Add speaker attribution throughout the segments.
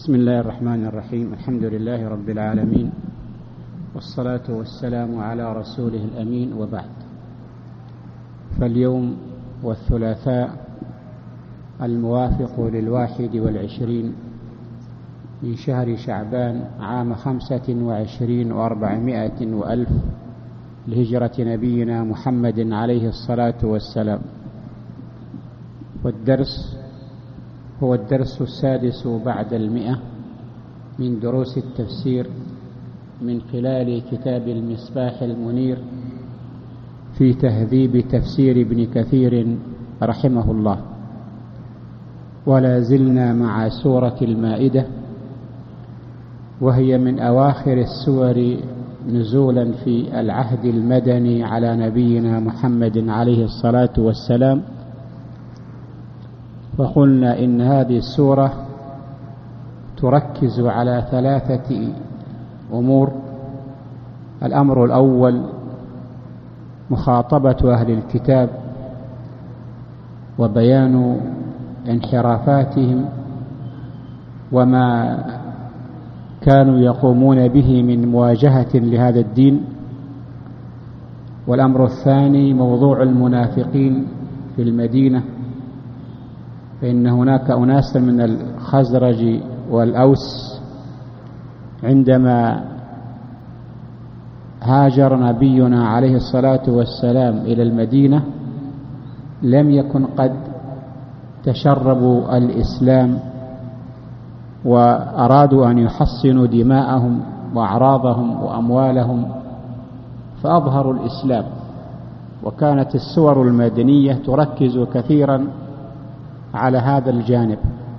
Speaker 1: بسم الله الرحمن الرحيم. الحمد لله رب العالمين، والصلاة والسلام على رسوله الأمين، وبعد. فاليوم والثلاثاء الموافق 21 من شهر شعبان عام 25 و400 وألف لهجرة نبينا محمد عليه الصلاة والسلام، والدرس هو الدرس السادس بعد 100 من دروس التفسير من خلال كتاب المصباح المنير في تهذيب تفسير ابن كثير رحمه الله. ولا زلنا مع سورة المائدة، وهي من أواخر السور نزولا في العهد المدني على نبينا محمد عليه الصلاة والسلام. وقلنا إن هذه السورة تركز على 3 أمور. الأمر الأول مخاطبة أهل الكتاب وبيان انحرافاتهم وما كانوا يقومون به من مواجهة لهذا الدين. والأمر الثاني موضوع المنافقين في المدينة، فإن هناك أناس من الخزرج والأوس عندما هاجر نبينا عليه الصلاة والسلام إلى المدينة لم يكن قد تشربوا الإسلام، وأرادوا أن يحصنوا دماءهم وأعراضهم وأموالهم، فأظهروا الإسلام. وكانت السور المدنية تركز كثيرا على هذا الجانب.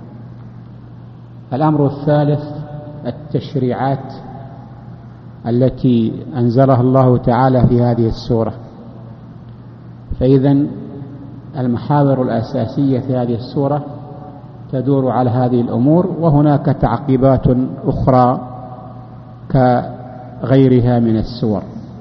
Speaker 1: الأمر الثالث التشريعات التي أنزلها الله تعالى في هذه السورة. فإذن المحاور الأساسية في هذه السورة تدور على هذه الأمور، وهناك تعقيبات أخرى كغيرها من السور.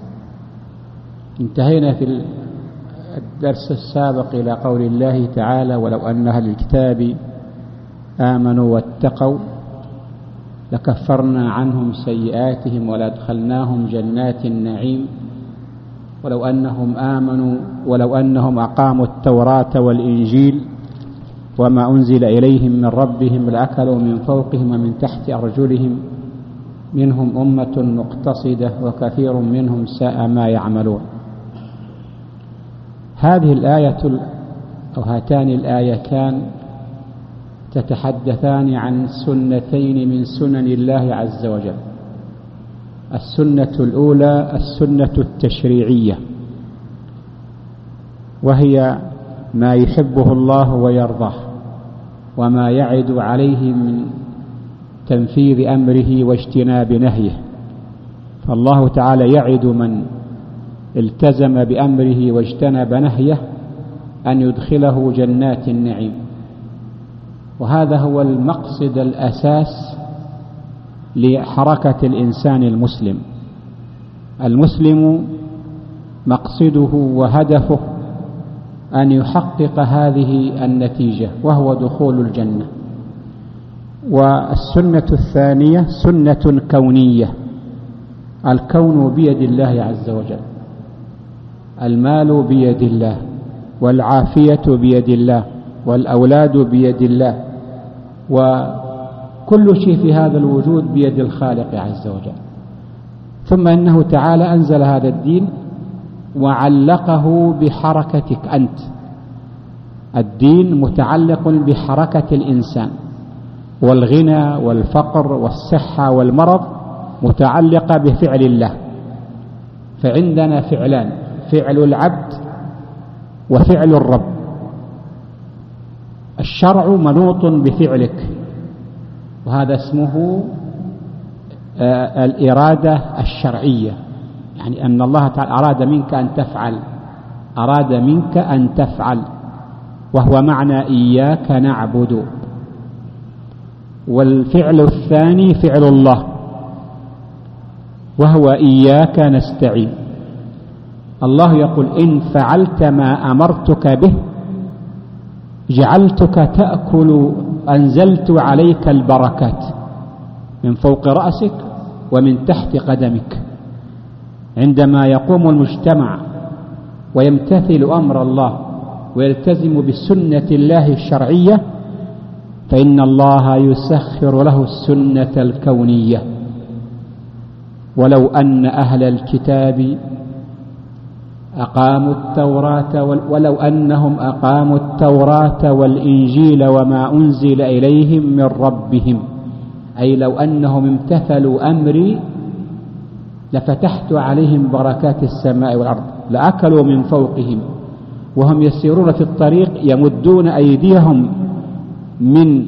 Speaker 1: انتهينا في الدرس السابق إلى قول الله تعالى: ولو أن أهل الكتاب آمنوا واتقوا لكفرنا عنهم سيئاتهم ولأدخلناهم جنات النعيم ولو أنهم آمنوا ولو أنهم أقاموا التوراة والإنجيل وما أنزل إليهم من ربهم لأكلوا من فوقهم ومن تحت أرجلهم منهم أمة مقتصدة وكثير منهم ساء ما يعملون. هذه الآية أو هاتان الآيتان تتحدثان عن سنتين من سنن الله عز وجل. السنة الأولى السنة التشريعية، وهي ما يحبه الله ويرضاه وما يعد عليه من تنفيذ أمره واجتناب نهيه. فالله تعالى يعد من التزم بأمره واجتنب نهيه أن يدخله جنات النعيم. وهذا هو المقصد الأساس لحركة الإنسان المسلم. المسلم مقصده وهدفه أن يحقق هذه النتيجة، وهو دخول الجنة. والسنة الثانية سنة كونية. الكون بيد الله عز وجل، المال بيد الله، والعافية بيد الله، والأولاد بيد الله، وكل شيء في هذا الوجود بيد الخالق عز وجل. ثم إنه تعالى أنزل هذا الدين وعلقه بحركتك أنت. الدين متعلق بحركة الإنسان، والغنى والفقر والصحة والمرض متعلقة بفعل الله. فعندنا فعلان: فعل العبد وفعل الرب. الشرع منوط بفعلك، وهذا اسمه الإرادة الشرعية، يعني أن الله تعالى أراد منك أن تفعل، وهو معنى إياك نعبد. والفعل الثاني فعل الله، وهو إياك نستعين. الله يقول: إن فعلت ما أمرتك به جعلتك تأكل، أنزلت عليك البركات. من فوق رأسك ومن تحت قدمك. عندما يقوم المجتمع ويمتثل أمر الله ويلتزم بسنة الله الشرعية فإن الله يسخر له السنة الكونية. ولو أن أهل الكتاب أقاموا التوراة ولو أنهم أقاموا التوراة والإنجيل وما أنزل إليهم من ربهم، أي لو أنهم امتثلوا أمري لفتحت عليهم بركات السماء والأرض لأكلوا من فوقهم، وهم يسيرون في الطريق يمدون أيديهم من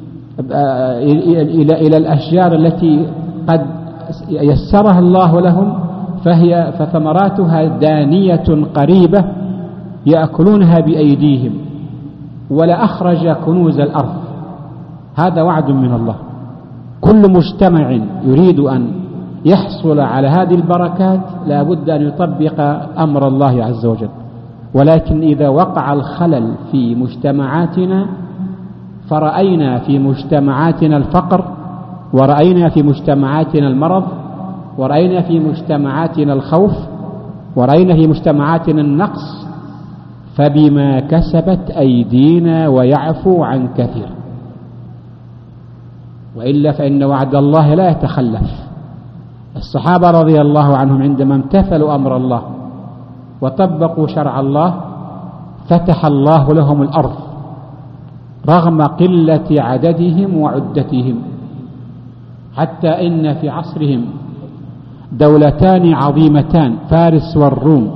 Speaker 1: إلى الأشجار التي قد يسرها الله لهم، فثمراتها دانية قريبة يأكلونها بأيديهم، ولا أخرج كنوز الأرض. هذا وعد من الله. كل مجتمع يريد أن يحصل على هذه البركات لا بد أن يطبق أمر الله عز وجل. ولكن إذا وقع الخلل في مجتمعاتنا، فرأينا في مجتمعاتنا الفقر، ورأينا في مجتمعاتنا المرض، ورأينا في مجتمعاتنا الخوف، ورأينا في مجتمعاتنا النقص، فبما كسبت أيدينا ويعفو عن كثير. وإلا فإن وعد الله لا يتخلف. الصحابة رضي الله عنهم عندما امتثلوا أمر الله وطبقوا شرع الله فتح الله لهم الأرض رغم قلة عددهم وعدتهم، حتى إن في عصرهم دولتان عظيمتان فارس والروم،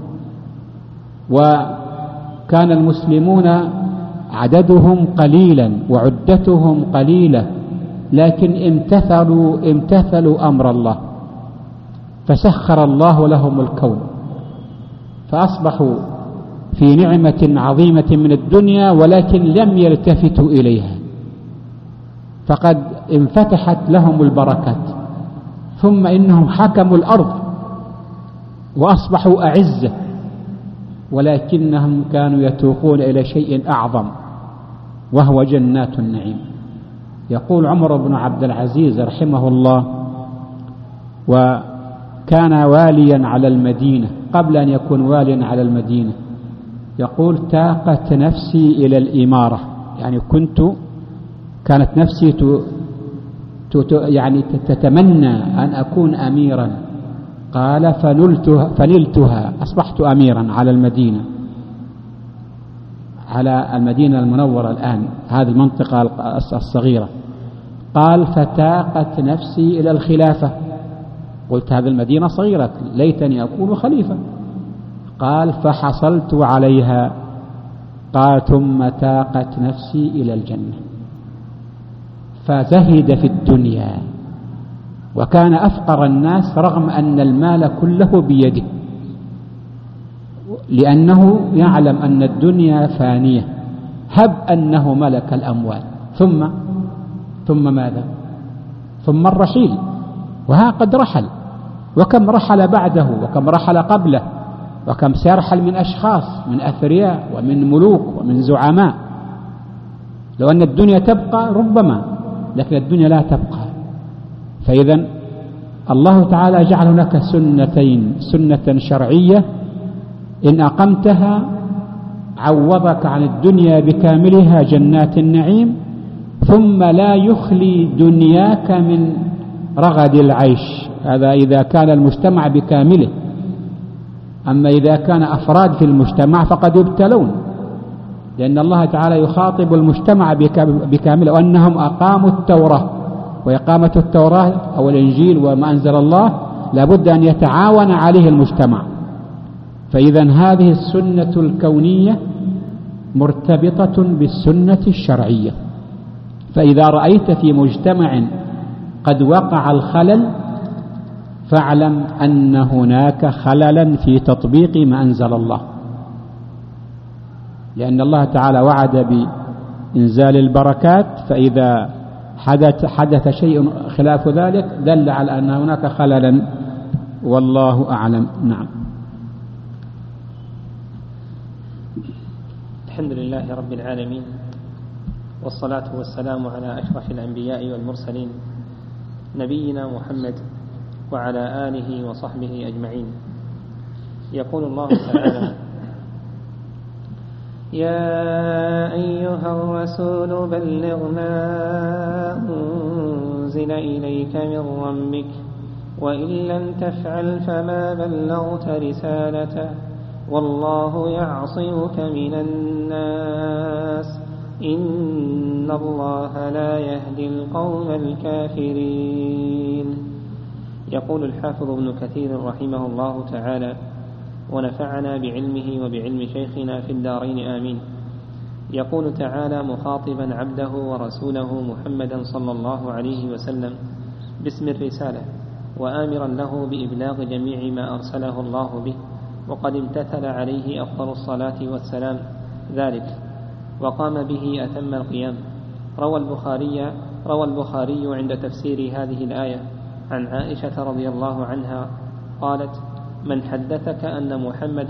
Speaker 1: وكان المسلمون عددهم قليلا وعدتهم قليلة، لكن امتثلوا أمر الله فسخر الله لهم الكون، فأصبحوا في نعمة عظيمة من الدنيا ولكن لم يلتفتوا إليها، فقد انفتحت لهم البركات. ثم إنهم حكموا الأرض وأصبحوا أعزة، ولكنهم كانوا يتوقون إلى شيء أعظم وهو جنات النعيم. يقول عمر بن عبد العزيز رحمه الله، وكان واليا على المدينة قبل أن يكون واليا على المدينة، يقول: تاقت نفسي إلى الإمارة، يعني كانت نفسي يعني تتمنى أن أكون أميرا. قال: فنلتها، أصبحت أميرا على المدينة المنورة الآن، هذه المنطقة الصغيرة. قال: فتاقت نفسي إلى الخلافة، قلت هذه المدينة صغيرة ليتني أكون خليفة. قال: فحصلت عليها. قال: ثم تاقت نفسي إلى الجنة. فزهد في الدنيا وكان أفقر الناس رغم أن المال كله بيده، لأنه يعلم أن الدنيا فانية، هب أنه ملك الأموال. ثم ماذا؟ ثم الرحيل، وها قد رحل، وكم رحل بعده وكم رحل قبله، وكم سيرحل من أشخاص، من أثرياء ومن ملوك ومن زعماء. لو أن الدنيا تبقى ربما، لكن الدنيا لا تبقى. فإذا الله تعالى جعل هناك سنتين: سنة شرعية إن أقمتها عوضك عن الدنيا بكاملها جنات النعيم، ثم لا يخلي دنياك من رغد العيش. هذا إذا كان المجتمع بكامله. أما إذا كان أفراد في المجتمع فقد يبتلون، لأن الله تعالى يخاطب المجتمع بكامله، وأنهم أقاموا التوراة، وإقامة التوراة أو الإنجيل وما أنزل الله لابد أن يتعاون عليه المجتمع. فإذا هذه السنة الكونية مرتبطة بالسنة الشرعية. فإذا رأيت في مجتمع قد وقع الخلل فاعلم أن هناك خللا في تطبيق ما أنزل الله، لأن الله تعالى وعد بإنزال البركات، فإذا حدث شيء خلاف ذلك دل على أن هناك خللا، والله أعلم. نعم.
Speaker 2: الحمد لله رب العالمين، والصلاة والسلام على أشرف الأنبياء والمرسلين، نبينا محمد وعلى آله وصحبه أجمعين. يقول الله تعالى: يا أيها الرسول بلغ ما أنزل إليك من ربك وإن لم تفعل فما بلغت رسالته والله يعصمك من الناس إن الله لا يهدي القوم الكافرين. يقول الحافظ ابن كثير رحمه الله تعالى: ونفعنا بعلمه وبعلم شيخنا في الدارين آمين. يقول تعالى مخاطبا عبده ورسوله محمدا صلى الله عليه وسلم باسم الرسالة، وآمرا له بإبلاغ جميع ما أرسله الله به، وقد امتثل عليه أفضل الصلاة والسلام ذلك وقام به أتم القيام. روى البخاري عند تفسير هذه الآية عن عائشة رضي الله عنها قالت: من حدثك أن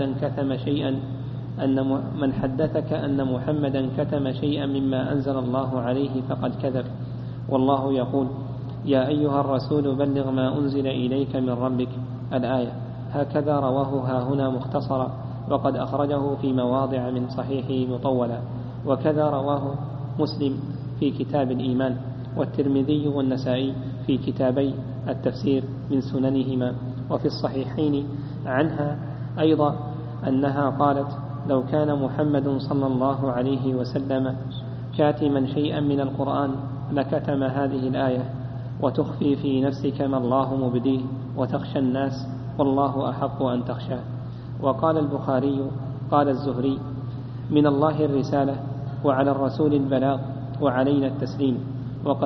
Speaker 2: محمدا كتم شيئا مما أنزل الله عليه فقد كذب، والله يقول: يا أيها الرسول بلغ ما أنزل إليك من ربك. الآية. هكذا رواه هاهنا مختصرا، وقد أخرجه في مواضع من صحيحه مطولا، وكذا رواه مسلم في كتاب الإيمان، والترمذي والنسائي في كتابي التفسير من سننهما. وفي الصحيحين عنها أيضا أنها قالت: لو كان محمد صلى الله عليه وسلم كاتما شيئا من القرآن لكتم هذه الآية، وتخفي في نفسك ما الله مبديه وتخشى الناس والله أحق أن تخشى. وقال البخاري: قال الزهري: من الله الرسالة وعلى الرسول البلاغ وعلينا التسليم. وقد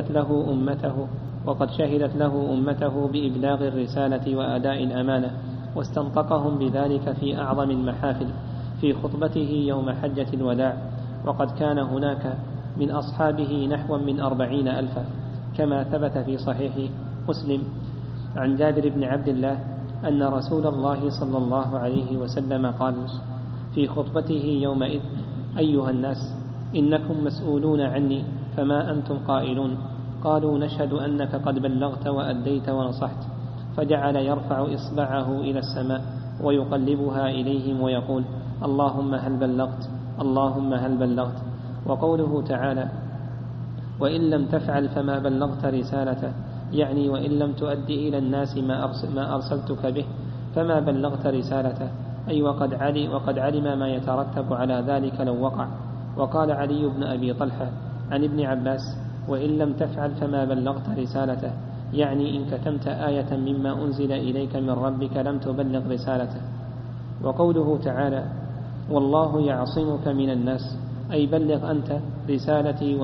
Speaker 2: شهدت له أمته بإبلاغ الرسالة وأداء الأمانة، واستنطقهم بذلك في أعظم المحافل في خطبته يوم حجة الوداع. وقد كان هناك من أصحابه نحو من 40,000، كما ثبت في صحيح مسلم عن جابر بن عبد الله أن رسول الله صلى الله عليه وسلم قال في خطبته يومئذ: أيها الناس، إنكم مسؤولون عني، فما أنتم قائلون؟ قالوا: نشهد أنك قد بلغت وأديت ونصحت. فجعل يرفع إصبعه إلى السماء ويقلبها إليهم ويقول: اللهم هل بلغت، اللهم هل بلغت. وقوله تعالى: وإن لم تفعل فما بلغت رسالته، يعني وإن لم تؤد إلى الناس ما أرسلتك به فما بلغت رسالته، أي وقد علم ما يترتب على ذلك لو وقع. وقال علي بن أبي طلحة عن ابن عباس: وإن لم تفعل فما بلغت رسالته، يعني إن كتمت آية مما أنزل إليك من ربك لم تبلغ رسالته. وقوله تعالى: والله يعصمك من الناس، أي بلغ أنت رسالتي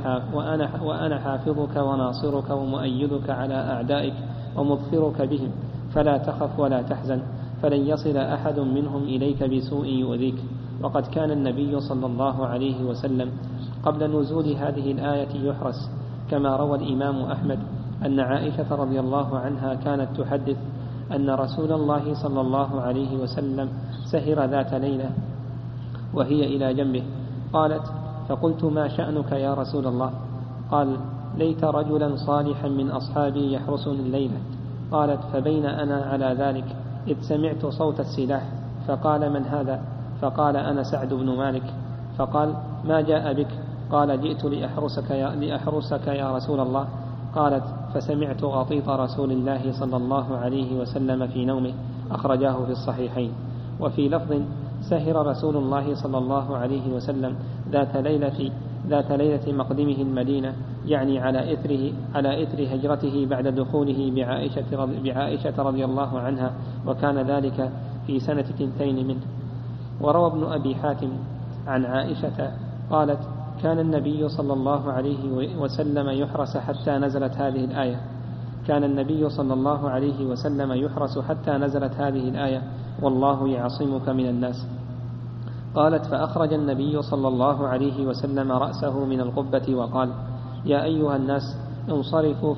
Speaker 2: وأنا حافظك وناصرك ومؤيدك على أعدائك ومظفرك بهم، فلا تخف ولا تحزن، فلن يصل أحد منهم إليك بسوء يؤذيك. وقد كان النبي صلى الله عليه وسلم قبل نزول هذه الآية يحرس، كما روى الإمام أحمد أن عائشة رضي الله عنها كانت تحدث أن رسول الله صلى الله عليه وسلم سهر ذات ليلة وهي إلى جنبه. قالت: فقلت: ما شأنك يا رسول الله؟ قال: ليت رجلا صالحا من أصحابي يحرسني الليلة. قالت: فبين أنا على ذلك إذ سمعت صوت السلاح، فقال: من هذا؟ فقال: أنا سعد بن مالك. فقال: ما جاء بك؟ قال: جئت لأحرسك يا رسول الله. قالت: فسمعت غطيط رسول الله صلى الله عليه وسلم في نومه، أخرجاه في الصحيحين. وفي لفظ: سهر رسول الله صلى الله عليه وسلم ذات ليلة مقدمه المدينة، يعني على إثر هجرته بعد دخوله بعائشة رضي الله عنها، وكان ذلك في سنة 2 منه. وروى ابن أبي حاتم عن عائشة قالت: كان النبي صلى الله عليه وسلم يحرس حتى نزلت هذه الآية. كان النبي صلى الله عليه وسلم يحرس حتى نزلت هذه الآية: والله يعصمك من الناس. قالت: فأخرج النبي صلى الله عليه وسلم رأسه من القبة وقال: يا أيها الناس انصرفوا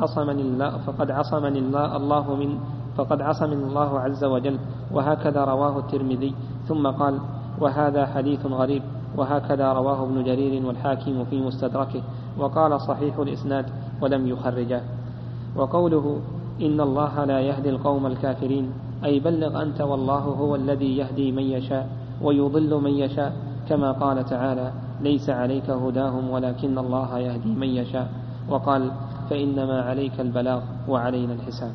Speaker 2: فقد عصمني الله عز وجل. وهكذا رواه الترمذي. ثم قال: وهذا حديث غريب. وهكذا رواه ابن جرير والحاكم في مستدركه، وقال: صحيح الإسناد ولم يخرجه. وقوله إن الله لا يهدي القوم الكافرين أي بلغ أنت والله هو الذي يهدي من يشاء ويضل من يشاء، كما قال تعالى ليس عليك هداهم ولكن الله يهدي من يشاء، وقال فإنما عليك البلاغ وعلينا الحساب.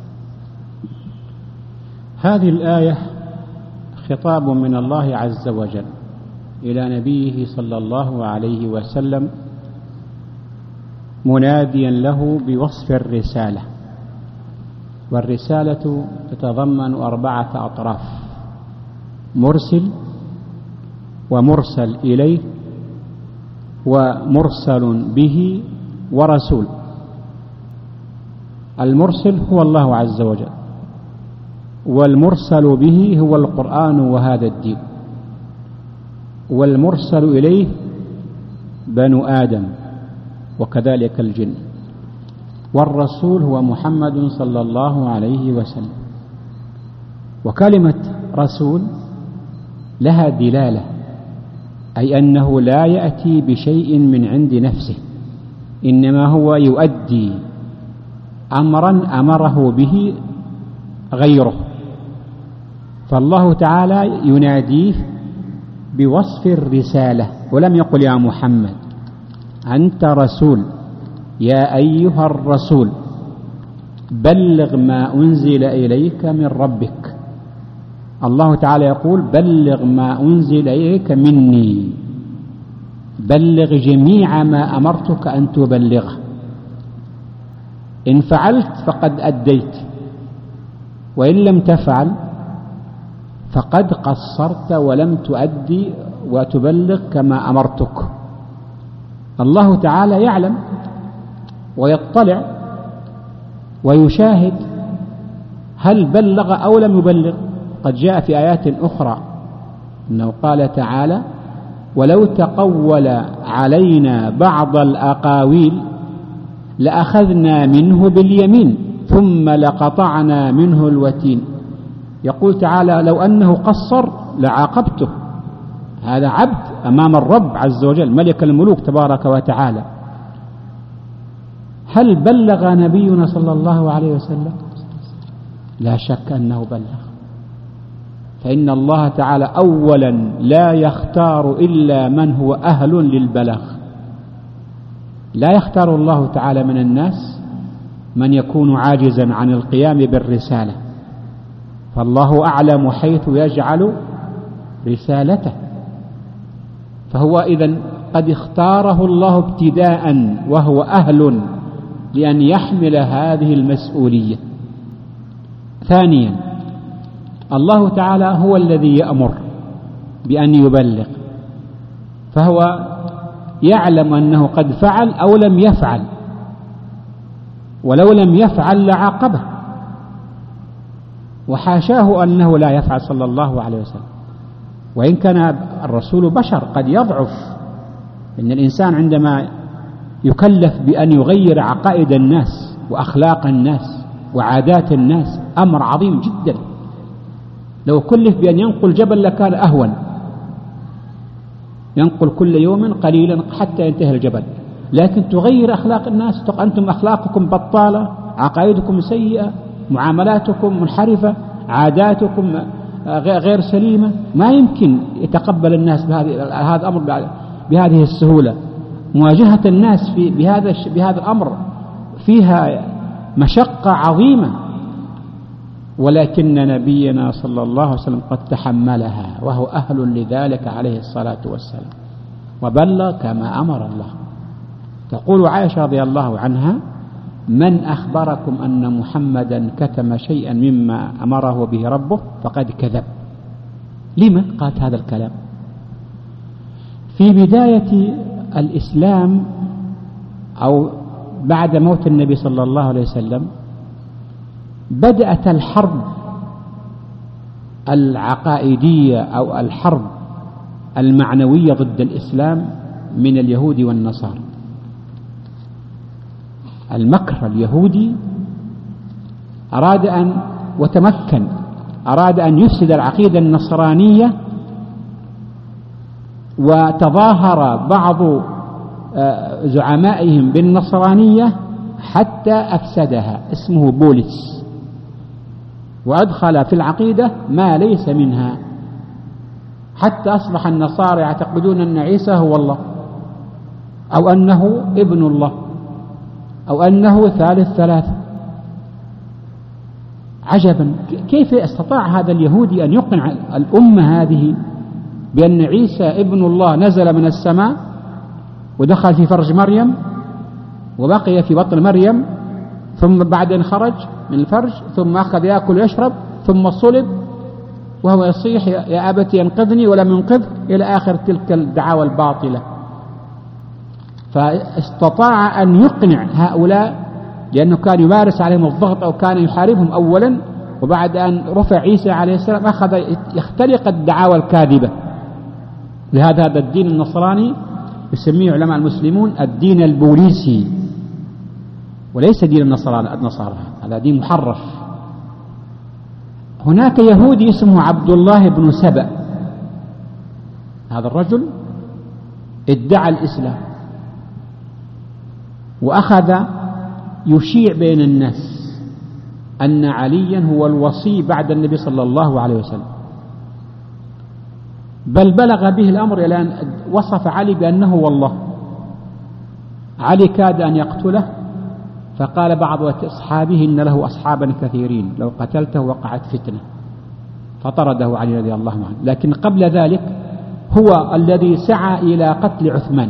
Speaker 1: هذه الآية خطاب من الله عز وجل إلى نبيه صلى الله عليه وسلم مناديا له بوصف الرسالة، والرسالة تتضمن 4 أطراف: مرسل ومرسل إليه ومرسل به ورسول. المرسل هو الله عز وجل، والمرسل به هو القرآن وهذا الدين، والمرسل إليه بنو آدم وكذلك الجن، والرسول هو محمد صلى الله عليه وسلم. وكلمة رسول لها دلالة، أي أنه لا يأتي بشيء من عند نفسه، إنما هو يؤدي أمرا أمره به غيره. فالله تعالى يناديه بوصف الرسالة، ولم يقل يا محمد أنت رسول، يا أيها الرسول بلغ ما أنزل إليك من ربك. الله تعالى يقول بلغ ما أنزل إليك مني، بلغ جميع ما أمرتك أن تبلغه، إن فعلت فقد أديت، وإن لم تفعل فقد قصرت ولم تؤدي وتبلغ كما أمرتك. الله تعالى يعلم ويطلع ويشاهد هل بلغ أو لم يبلغ. قد جاء في آيات أخرى أنه قال تعالى ولو تقول علينا بعض الأقاويل لأخذنا منه باليمين ثم لقطعنا منه الوتين. يقول تعالى لو أنه قصر لعاقبته، هذا عبد أمام الرب عز وجل ملك الملوك تبارك وتعالى. هل بلغ نبينا صلى الله عليه وسلم؟ لا شك أنه بلغ، فإن الله تعالى أولا لا يختار إلا من هو أهل للبلاغ، لا يختار الله تعالى من الناس من يكون عاجزا عن القيام بالرسالة، فالله أعلم حيث يجعل رسالته. فهو إذن قد اختاره الله ابتداء وهو أهل لأن يحمل هذه المسؤولية. ثانيا الله تعالى هو الذي يأمر بأن يبلغ، فهو يعلم أنه قد فعل أو لم يفعل، ولو لم يفعل لعاقبه، وحاشاه أنه لا يفعل صلى الله عليه وسلم. وإن كان الرسول بشر قد يضعف، إن الإنسان عندما يكلف بأن يغير عقائد الناس وأخلاق الناس وعادات الناس أمر عظيم جدا، لو كلف بأن ينقل جبل لكان أهون، ينقل كل يوم قليلا حتى ينتهي الجبل، لكن تغير أخلاق الناس، أنتم أخلاقكم بطالة، عقائدكم سيئة، معاملاتكم منحرفة، عاداتكم غير سليمة، ما يمكن يتقبل الناس هذا الأمر بهذه السهولة. مواجهة الناس بهذا الأمر فيها مشقة عظيمة، ولكن نبينا صلى الله عليه وسلم قد تحملها وهو أهل لذلك عليه الصلاة والسلام، وبلغ كما أمر الله. تقول عائشة رضي الله عنها من أخبركم أن محمدا كتم شيئا مما أمره به ربه فقد كذب. لما قالت هذا الكلام؟ في بداية الإسلام أو بعد موت النبي صلى الله عليه وسلم بدأت الحرب العقائدية أو الحرب المعنوية ضد الإسلام من اليهود والنصارى. المكر اليهودي أراد أن يفسد العقيدة النصرانية، وتظاهر بعض زعمائهم بالنصرانية حتى أفسدها، اسمه بولس، وأدخل في العقيدة ما ليس منها، حتى أصبح النصارى يعتقدون أن عيسى هو الله، أو أنه ابن الله، أو أنه ثالث ثلاثة. عجبا، كيف استطاع هذا اليهودي أن يقنع الأمة هذه بأن عيسى ابن الله نزل من السماء ودخل في فرج مريم وبقي في بطن مريم، ثم بعدين خرج من الفرج، ثم أخذ يأكل ويشرب، ثم صلب وهو يصيح يا أبت ينقذني ولم ينقذ، إلى آخر تلك الدعاوى الباطلة. فاستطاع أن يقنع هؤلاء، لأنه كان يمارس عليهم الضغط أو كان يحاربهم أولا، وبعد أن رفع عيسى عليه السلام أخذ يختلق الدعاوى الكاذبة. لهذا هذا الدين النصراني يسميه علماء المسلمون الدين البوليسي، وليس دين النصارى، هذا دين محرف. هناك يهودي اسمه عبد الله بن سبأ، هذا الرجل ادعى الإسلام وأخذ يشيع بين الناس أن عليا هو الوصي بعد النبي صلى الله عليه وسلم، بل بلغ به الأمر إلى أن وصف علي بأنه والله. علي كاد أن يقتله، فقال بعض أصحابه إن له أصحابا كثيرين لو قتلته وقعت فتنة، فطرده علي رضي الله عنه. لكن قبل ذلك هو الذي سعى إلى قتل عثمان،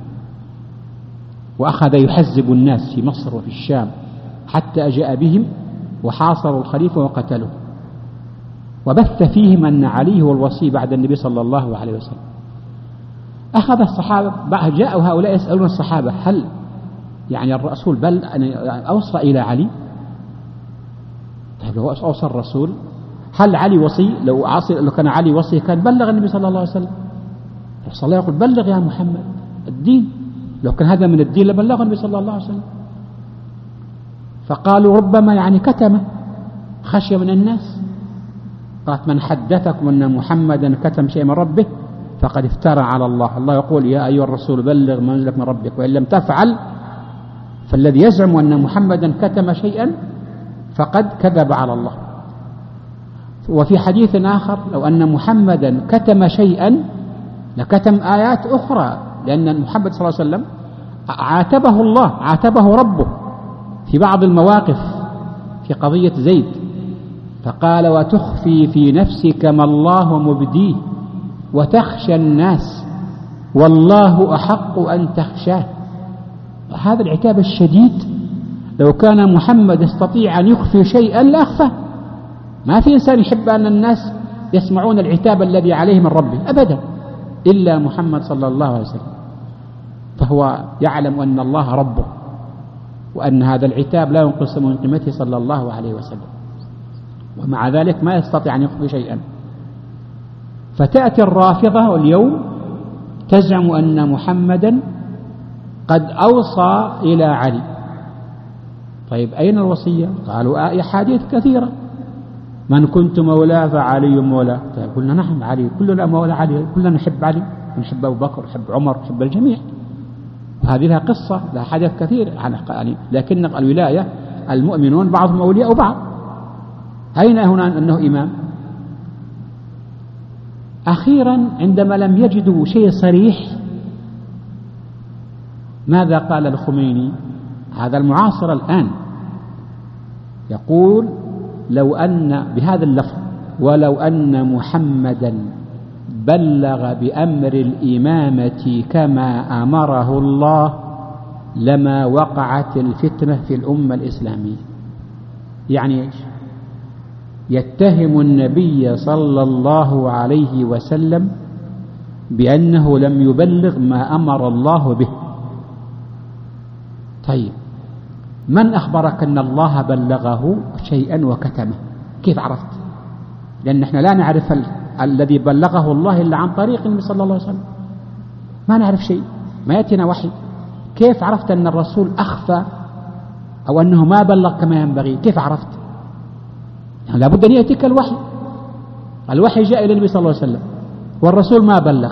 Speaker 1: وأخذ يحزب الناس في مصر وفي الشام حتى جاء بهم وحاصروا الخليفة وقتلوه، وبث فيهم أن علي هو الوصي بعد النبي صلى الله عليه وسلم. أخذ الصحابة، جاءوا هؤلاء يسألون الصحابة هل يعني الرسول بل أوصى إلى علي؟ طيب لو أوصى الرسول هل علي وصي؟ لو كان علي وصي كان بلغ النبي صلى الله عليه وسلم. صلى الله يقول بلغ يا محمد الدين، لو كان هذا من الدين لبلغ النبي صلى الله عليه وسلم. فقالوا ربما يعني كتم خشية من الناس. قالت من حدثكم أن محمدا كتم شيء من ربه فقد افترى على الله. الله يقول يا أيها الرسول بلغ ما أنزلك من ربك، وإن لم تفعل فالذي يزعم أن محمدا كتم شيئا فقد كذب على الله. وفي حديث آخر لو أن محمدا كتم شيئا لكتم آيات أخرى، لأن محمد صلى الله عليه وسلم عاتبه الله، عاتبه ربه في بعض المواقف في قضية زيد، فقال وتخفي في نفسك ما الله مبديه وتخشى الناس والله أحق أن تخشاه. هذا العتاب الشديد لو كان محمد يستطيع أن يخفي شيئا لأخفاه. ما في إنسان يحب أن الناس يسمعون العتاب الذي عليه من ربه أبدا إلا محمد صلى الله عليه وسلم، فهو يعلم أن الله ربه وأن هذا العتاب لا ينقص من قيمته صلى الله عليه وسلم، ومع ذلك ما يستطيع أن يخفي شيئا. فتأتي الرافضة اليوم تزعم أن محمدا قد أوصى إلى علي. طيب أين الوصية؟ قالوا أحاديث كثيرة، من كنت مولاه فعلي مولاه. طيب قلنا نعم علي، كلنا مولى علي، كلنا نحب علي، نحب أبو بكر، نحب عمر، نحب الجميع. وهذه لها قصة، لها حدث كثير يعني، لكن الولاية المؤمنون بعضهم أولياء بعض. أين هنا أنه إمام؟ أخيرا عندما لم يجدوا شيء صريح ماذا قال الخميني؟ هذا المعاصر الآن يقول لو أن بهذا اللفظ ولو أن محمدا بلغ بأمر الإمامة كما أمره الله لما وقعت الفتنة في الأمة الإسلامية. يعني إيش؟ يتهم النبي صلى الله عليه وسلم بأنه لم يبلغ ما أمر الله به. طيب من أخبرك أن الله بلغه شيئا وكتمه؟ كيف عرفت؟ لأن احنا لا نعرف الذي بلغه الله إلا عن طريق النبي صلى الله عليه وسلم، ما نعرف شيء، ما يأتينا وحي. كيف عرفت أن الرسول أخفى أو أنه ما بلغ كما ينبغي؟ كيف عرفت؟ يعني لابد أن يأتيك الوحي. الوحي جاء إلى النبي صلى الله عليه وسلم والرسول ما بلغ،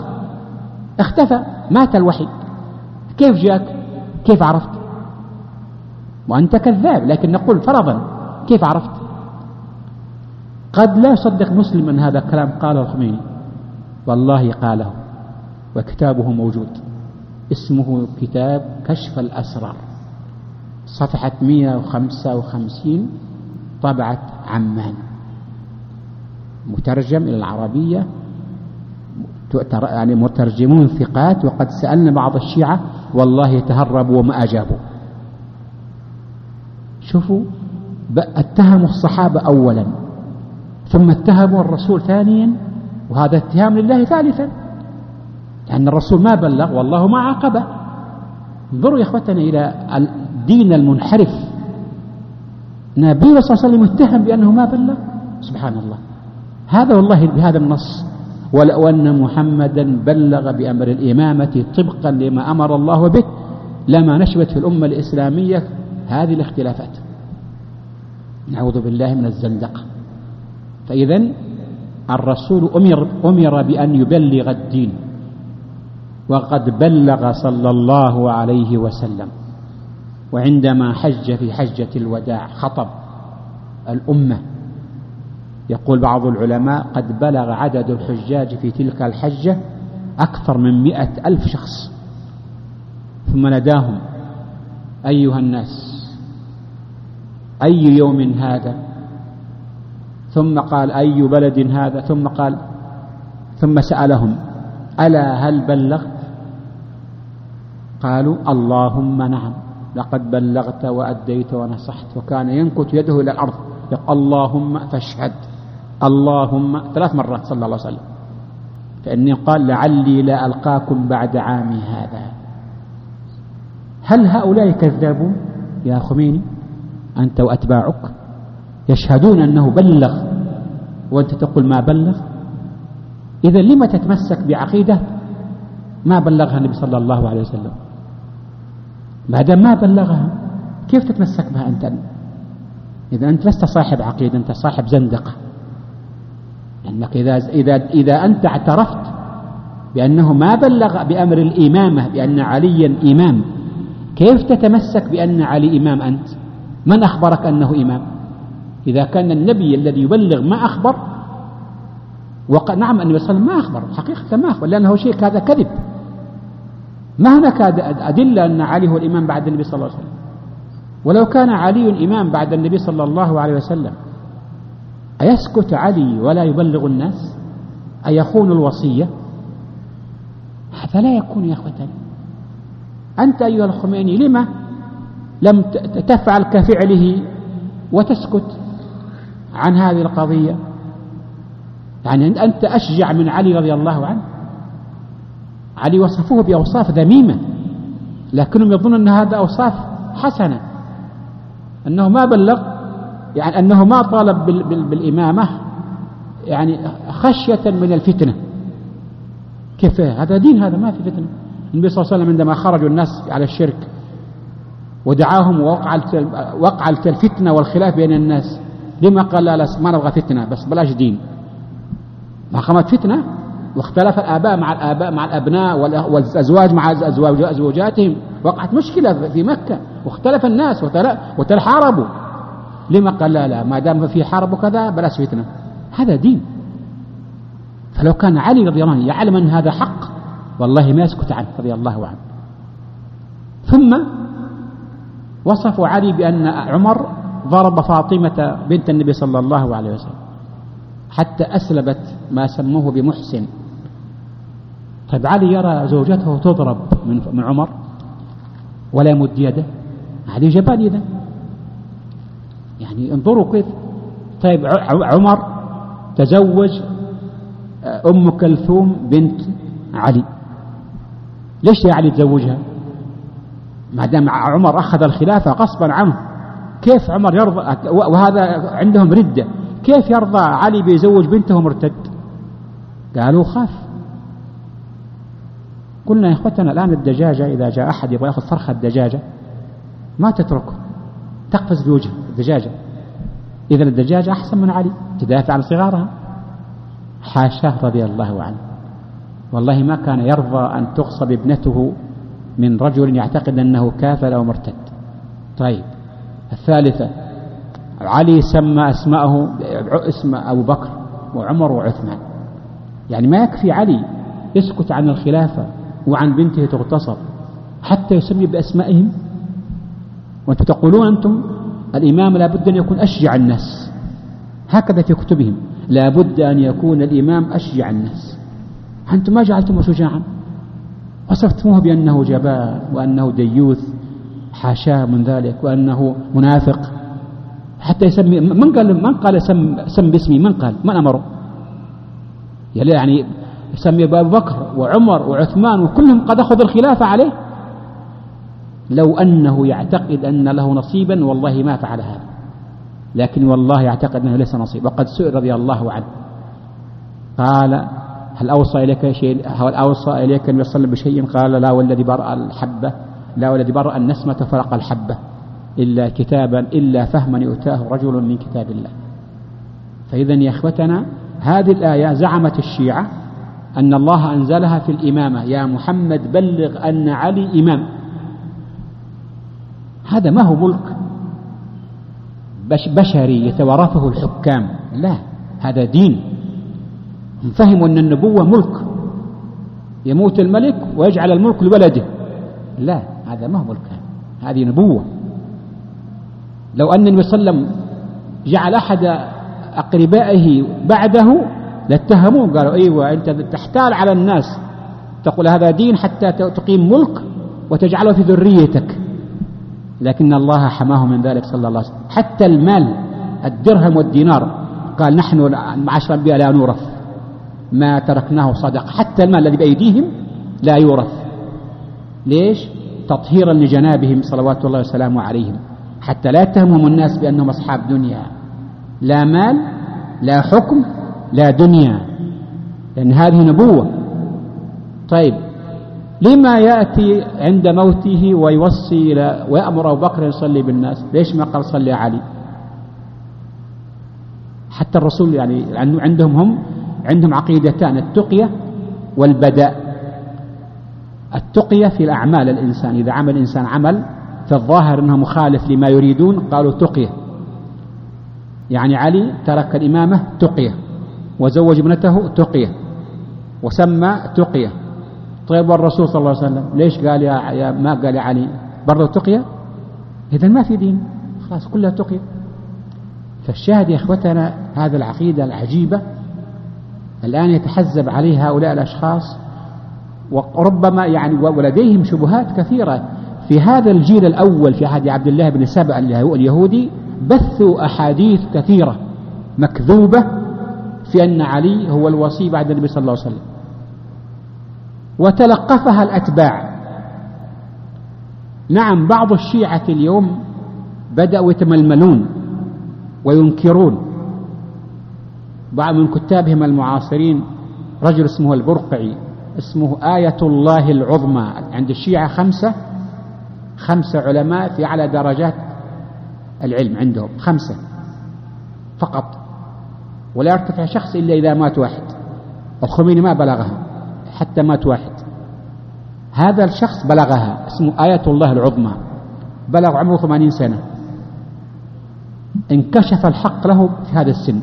Speaker 1: اختفى، مات الوحي. كيف جاءك؟ كيف عرفت؟ وأنت كذاب، لكن نقول فرضا كيف عرفت؟ قد لا يصدق مسلم أن هذا الكلام قاله الخميني، والله قاله، وكتابه موجود، اسمه كتاب كشف الأسرار، صفحة 155، طبعة عمان، مترجم إلى العربية، يعني مترجمون ثقات. وقد سألنا بعض الشيعة والله تهربوا وما أجابوا. شوفوا، اتهموا الصحابة أولا، ثم اتهموا الرسول ثانيا، وهذا اتهام لله ثالثا، لأن الرسول ما بلغ والله ما عاقبه. انظروا يا إخوتنا إلى الدين المنحرف، نبي صلى الله عليه وسلم اتهم بأنه ما بلغ، سبحان الله. هذا والله بهذا النص: ولو أن محمدا بلغ بأمر الإمامة طبقا لما أمر الله به لما نشبت في الأمة الإسلامية هذه الاختلافات. نعوذ بالله من الزندقة. فإذن الرسول أمر بأن يبلغ الدين، وقد بلغ صلى الله عليه وسلم. وعندما حج في حجة الوداع خطب الأمة، يقول بعض العلماء قد بلغ عدد الحجاج في تلك الحجة أكثر من 100,000 شخص. ثم نداهم: أيها الناس، أي يوم هذا؟ ثم قال: أي بلد هذا؟ ثم سألهم: ألا هل بلغت؟ قالوا: اللهم نعم، لقد بلغت وأديت ونصحت. وكان ينكت يده إلى الأرض يقول: اللهم فاشهد، اللهم 3 مرات صلى الله عليه وسلم. فإني قال: لعلي لا ألقاكم بعد عامي هذا. هل هؤلاء كذابون يا خميني أنت وأتباعك؟ يشهدون أنه بلغ وأنت تقول ما بلغ؟ إذا لما تتمسك بعقيدة ما بلغها النبي صلى الله عليه وسلم؟ ما دام ما بلغها كيف تتمسك بها أنت؟ إذا أنت لست صاحب عقيدة، أنت صاحب زندقة. لأنك إذا أنت اعترفت بأنه ما بلغ بأمر الإمامة، بأن عليا إمام، كيف تتمسك بأن علي إمام أنت؟ من أخبرك أنه إمام؟ إذا كان النبي الذي يبلغ ما أخبر، نعم النبي صلى الله عليه وسلم ما أخبر، حقيقة ما أخبر، لأنه شيء هذا كذب. ما هناك أدلة أن علي هو الإمام بعد النبي صلى الله عليه وسلم. ولو كان علي إمام بعد النبي صلى الله عليه وسلم أيسكت علي ولا يبلغ الناس؟ أيخون الوصية؟ هذا لا يكون يا أخوتي. أنت أيها الخميني لما لم تفعل كفعله وتسكت عن هذه القضية؟ يعني أنت أشجع من علي رضي الله عنه. علي وصفوه بأوصاف ذميمة، لكنهم يظنون أن هذا أوصاف حسنة، أنه ما بلغ، يعني أنه ما طالب بالإمامة يعني خشية من الفتنة. كيف هذا دين؟ هذا ما في فتنة. النبي صلى الله عليه وسلم عندما خرجوا الناس على الشرك ودعاهم ووقعت الفتنة والخلاف بين الناس، لما قال لا ما نبغى فتنة بس بلاش دين؟ ما قامت فتنة واختلف الآباء مع الأبناء والأزواج مع أزواجاتهم، وقعت مشكلة في مكة واختلف الناس وتحاربوا. لما قال لا ما دام في حرب وكذا بلاش فتنة؟ هذا دين. فلو كان علي رضي الله عنه يعلم أن هذا حق والله ما يسكت عنه رضي الله عنه. ثم وصفوا علي بأن عمر ضرب فاطمة بنت النبي صلى الله عليه وسلم حتى أسلبت ما سموه بمحسن. طيب علي يرى زوجته تضرب من عمر ولا يمد يده؟ علي جبان إذا. يعني انظروا كيف. طيب عمر تزوج أم كلثوم بنت علي، ليش يا علي تزوجها؟ ما دام عمر أخذ الخلافة غصبا عنه، كيف عمر يرضى؟ وهذا عندهم ردة، كيف يرضى علي بيزوج بنته مرتد؟ قالوا خاف. قلنا يا اخوتنا الآن الدجاجة إذا جاء أحد يبغى يأخذ فرخة الدجاجة ما تتركه، تقفز بوجه الدجاجة. إذا الدجاجة أحسن من علي، تدافع عن صغارها. حاشاه رضي الله عنه، والله ما كان يرضى أن تغصب ابنته من رجل يعتقد أنه كافر أو مرتد. طيب الثالثة علي سمى أسماءه اسم أبو بكر وعمر وعثمان. يعني ما يكفي علي يسكت عن الخلافة وعن بنته تغتصب حتى يسمي بأسمائهم؟ وأنتم تقولون أنتم الإمام لا بد أن يكون أشجع الناس، هكذا في كتبهم، لا بد أن يكون الإمام أشجع الناس. أنتم ما جعلتموه شجاعا، وصفتموه بأنه جبان وأنه ديوث، حاشاه من ذلك، وأنه منافق. حتى يسمي من قال سم باسمي؟ من أمره؟ يعني يسمي أبو بكر وعمر وعثمان وكلهم قد أخذ الخلافة عليه. لو أنه يعتقد أن له نصيبا والله ما فعل هذا، لكن والله يعتقد أنه ليس نصيب. وقد سئل رضي الله عنه قال هل أوصى إليك شيء؟ هل أوصى إليك أن يصل بشيء؟ قال لا والذي برأ الحبة، لا والذي برأ النسمة فرق الحبة إلا كتابا إلا فهما يؤتاه رجل من كتاب الله. فإذا يا إخوتنا هذه الآية زعمت الشيعة أن الله أنزلها في الإمامة، يا محمد بلغ أن علي إمام. هذا ما هو ملك بشري يتوارثه الحكام، لا، هذا دين. هم فهموا أن النبوة ملك، يموت الملك ويجعل الملك لولده، لا، هذا ما هو ملك، هذه نبوة. لو أن النبي صلى الله عليه وسلم جعل أحد أقربائه بعده لاتهموه، قالوا أيوة أنت تحتال على الناس، تقول هذا دين حتى تقيم ملك وتجعله في ذريتك. لكن الله حماه من ذلك صلى الله عليه وسلم. حتى المال، الدرهم والدينار، قال نحن معاشر الأنبياء لا نورث، ما تركناه صدقة. حتى المال الذي بأيديهم لا يورث. ليش؟ تطهيرا لجنابهم صلوات الله وسلامه عليهم، حتى لا يتهمهم الناس بأنهم أصحاب دنيا، لا مال لا حكم لا دنيا، لأن هذه نبوة. طيب لما يأتي عند موته ويوصي ويأمر أبو بكر يصلي بالناس؟ ليش ما قال صلي علي؟ حتى الرسول يعني عندهم عقيدتان، التقية والبداء. التقية في الأعمال، الإنسان إذا عمل الإنسان عمل في الظاهر أنه مخالف لما يريدون قالوا تقية. يعني علي ترك الإمامة تقية، وزوج ابنته تقية، وسمى تقية. طيب والرسول صلى الله عليه وسلم ليش قال ما قال يا علي برضو تقية؟ إذن ما في دين، خلاص كلها تقية. فالشاهد يا إخوتنا هذا العقيدة العجيبة الآن يتحزب عليها هؤلاء الأشخاص، وربما يعني ولديهم شبهات كثيرة. في هذا الجيل الأول في عهد عبد الله بن سبأ اليهودي بثوا أحاديث كثيرة مكذوبة في أن علي هو الوصي بعد النبي صلى الله عليه وسلم، وتلقفها الأتباع. نعم، بعض الشيعة اليوم بدأوا يتململون وينكرون. بعض من كتابهم المعاصرين رجل اسمه البرقعي، اسمه آية الله العظمى. عند الشيعة خمسة علماء في أعلى درجات العلم، عندهم 5 فقط، ولا يرتفع شخص إلا إذا مات واحد. الخميني ما بلغها حتى مات واحد، هذا الشخص بلغها، اسمه آية الله العظمى، بلغ عمره 80 سنة، انكشف الحق له في هذا السن،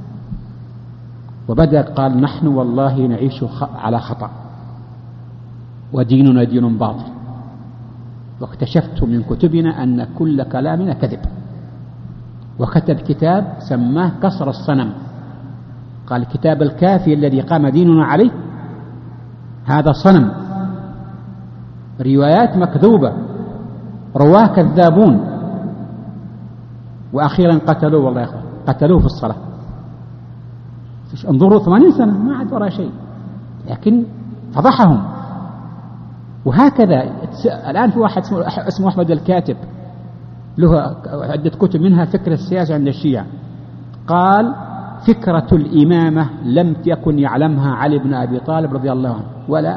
Speaker 1: وبدأ قال نحن والله نعيش على خطأ، وديننا دين باطل، واكتشفت من كتبنا أن كل كلامنا كذب. وكتب كتاب سماه كسر الصنم، قال الكتاب الكافي الذي قام ديننا عليه هذا صنم، روايات مكذوبة، رواه كذابون، وأخيرا قتلوه. والله يا أخوان قتلوه في الصلاة. انظروا 80 سنة ما عاد وراء شيء، لكن فضحهم. وهكذا الآن في واحد اسمه أحمد الكاتب، له عدة كتب منها فكرة السياسة عند الشيعة، قال فكرة الإمامة لم يكن يعلمها علي بن أبي طالب رضي الله عنه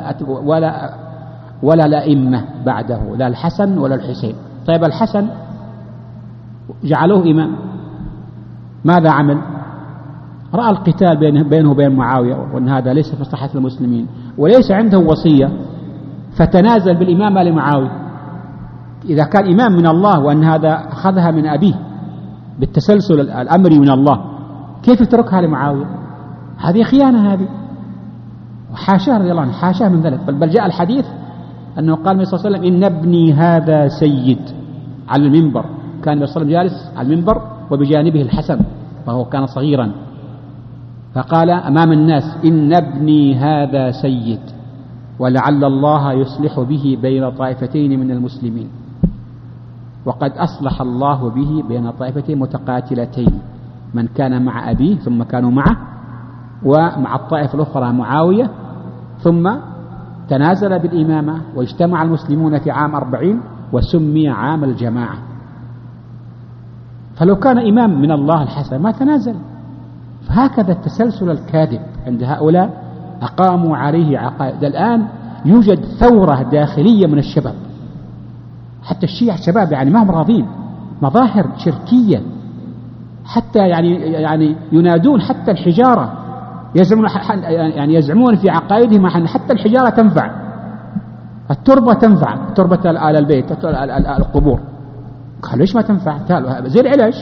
Speaker 1: ولا الأئمة بعده، لا الحسن ولا الحسين. طيب الحسن جعلوه إمام، ماذا عمل؟ رأى القتال بينه وبين معاوية وأن هذا ليس في مصلحة المسلمين وليس عنده وصية، فتنازل بالإمامة لمعاوية. إذا كان إمام من الله وأن هذا أخذها من أبيه بالتسلسل الأمري من الله، كيف يتركها لمعاوية؟ هذه خيانة هذه، وحاشاه رضي الله عنه، حاشاه من ذلك. بل جاء الحديث أنه قال النبي صلى الله عليه وسلم: إن ابني هذا سيد، على المنبر. كان النبي صلى الله عليه وسلم جالس على المنبر وبجانبه الحسن وهو كان صغيرا، فقال أمام الناس: إن ابني هذا سيد، ولعل الله يصلح به بين طائفتين من المسلمين. وقد أصلح الله به بين طائفتين متقاتلتين، من كان مع أبيه ثم كانوا معه، ومع الطائفة الأخرى معاوية، ثم تنازل بالإمامة واجتمع المسلمون في عام 40 وسمي عام الجماعة. فلو كان إمام من الله الحسن ما تنازل. فهكذا التسلسل الكاذب عند هؤلاء أقاموا عليه عقائد. الآن يوجد ثورة داخلية من الشباب، حتى الشيعة الشباب يعني ما هم راضين، مظاهر شركية، حتى يعني ينادون حتى الحجارة، يزعمون في عقائدهم أن حتى الحجارة تنفع، التربة تنفع، تربة آل البيت، القبور. قالوا ليش ما تنفع؟ زي العلاج.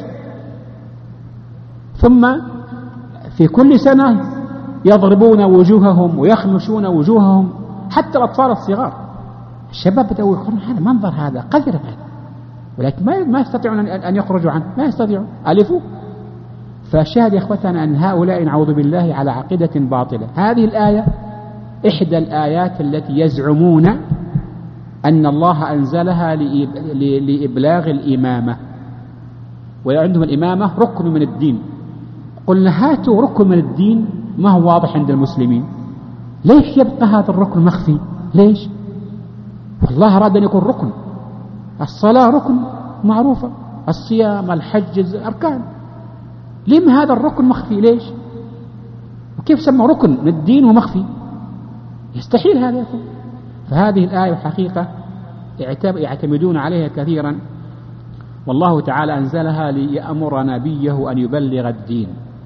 Speaker 1: ثم في كل سنة يضربون وجوههم ويخمشون وجوههم، حتى الأطفال الصغار. الشباب بدأوا يقولون هذا منظر، هذا قذر هذا، ولكن ما يستطيعون أن يخرجوا عنه، ما يستطيعون، ألفوا. فالشاهد يا إخوتنا أن هؤلاء نعوذ بالله على عقيدة باطلة. هذه الآية إحدى الآيات التي يزعمون أن الله أنزلها لإبلاغ الإمامة، وعندهم الإمامة ركن من الدين. قلنا هاتوا ركن من الدين ما هو واضح عند المسلمين، ليش يبقى هذا الركن مخفي؟ ليش؟ والله أراد أن يكون ركن. الصلاة ركن معروفة، الصيام، الحج، أركان. لم هذا الركن مخفي؟ ليش؟ وكيف سمى ركن من الدين ومخفي؟ يستحيل هذا يكون. فهذه الآية حقيقة يعتمدون عليها كثيرا، والله تعالى أنزلها ليأمر نبيه أن يبلغ الدين،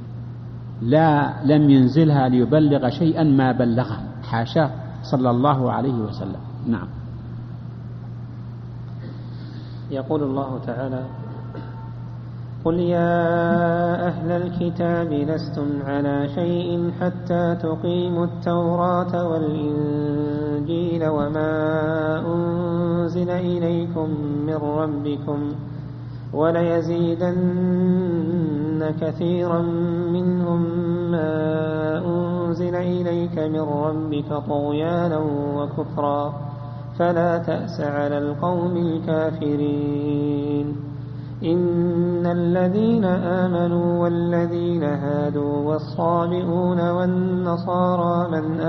Speaker 1: لم ينزلها ليبلغ شيئا ما بلغه، حاشاه صلى الله عليه وسلم. نعم.
Speaker 2: يقول الله تعالى: قل يا أهل الكتاب لستم على شيء حتى تقيموا التوراة والإنجيل وما أنزل إليكم من ربكم وليزيدن كثيرا منهم ما أنزل إليك من ربك طغيانا وكفرا فلا تأس على القوم الكافرين. إن الذين آمنوا والذين هادوا والصابئون والنصارى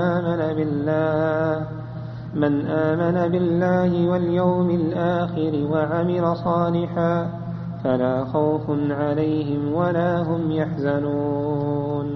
Speaker 2: من آمن بالله واليوم الآخر وعمل صالحا فلا خوف عليهم ولا هم يحزنون.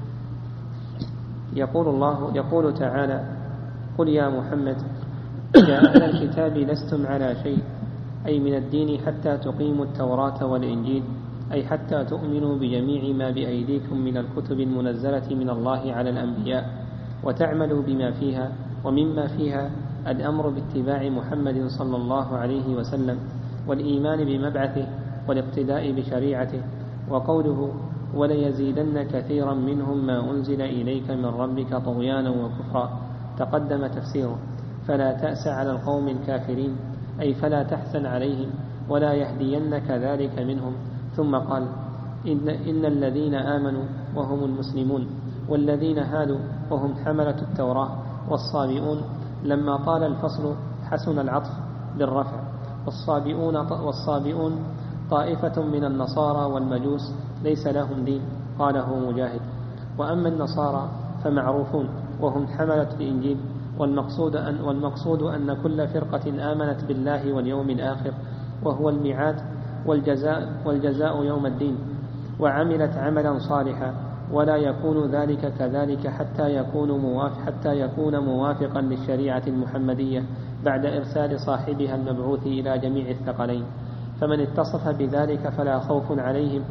Speaker 2: يقول تعالى: قل يا محمد يا أهل الكتاب لستم على شيء، أي من الدين حتى تقيموا التوراة والإنجيل، أي حتى تؤمنوا بجميع ما بأيديكم من الكتب المنزلة من الله على الأنبياء وتعملوا بما فيها، ومما فيها الأمر باتباع محمد صلى الله عليه وسلم والإيمان بمبعثه والاقتداء بشريعته. وقوله وليزيدن كثيرا منهم ما أنزل إليك من ربك طغيانا وكفرا تقدم تفسيره: فلا تأس على القوم الكافرين، أي فلا تحزن عليهم ولا يهدينك ذلك منهم. ثم قال: إن الذين آمنوا وهم المسلمون والذين هادوا وهم حملة التوراة والصابئون، لما طال الفصل حسن العطف بالرفع. والصابئون طائفة من النصارى والمجوس ليس لهم دين، قاله مجاهد. وأما النصارى فمعروفون وهم حملة الإنجيل، والمقصود أن كل فرقة آمنت بالله واليوم الآخر وهو الميعاد والجزاء يوم الدين، وعملت عملا صالحا، ولا يكون ذلك كذلك حتى يكون موافقا للشريعة المحمدية بعد إرسال صاحبها المبعوث إلى جميع الثقلين. فمن اتصف بذلك فلا خوف عليهم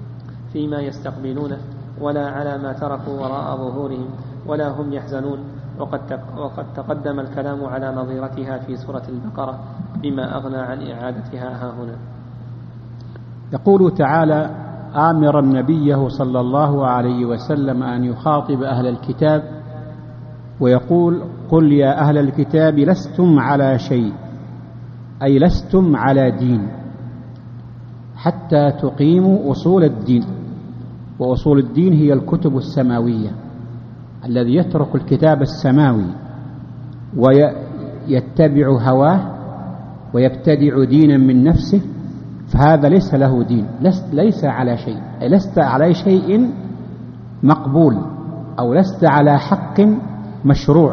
Speaker 2: فيما يستقبلونه ولا على ما تركوا وراء ظهورهم ولا هم يحزنون. وقد تقدم الكلام على نظيرتها في سورة البقرة بما أغنى عن إعادتها هاهنا.
Speaker 1: يقول تعالى آمرا نبيه صلى الله عليه وسلم أن يخاطب أهل الكتاب ويقول: قل يا أهل الكتاب لستم على شيء، أي لستم على دين حتى تقيموا أصول الدين. وأصول الدين هي الكتب السماوية. الذي يترك الكتاب السماوي ويتبع هواه ويبتدع دينا من نفسه فهذا ليس له دين، ليس على شيء، أي لست على شيء مقبول أو لست على حق مشروع.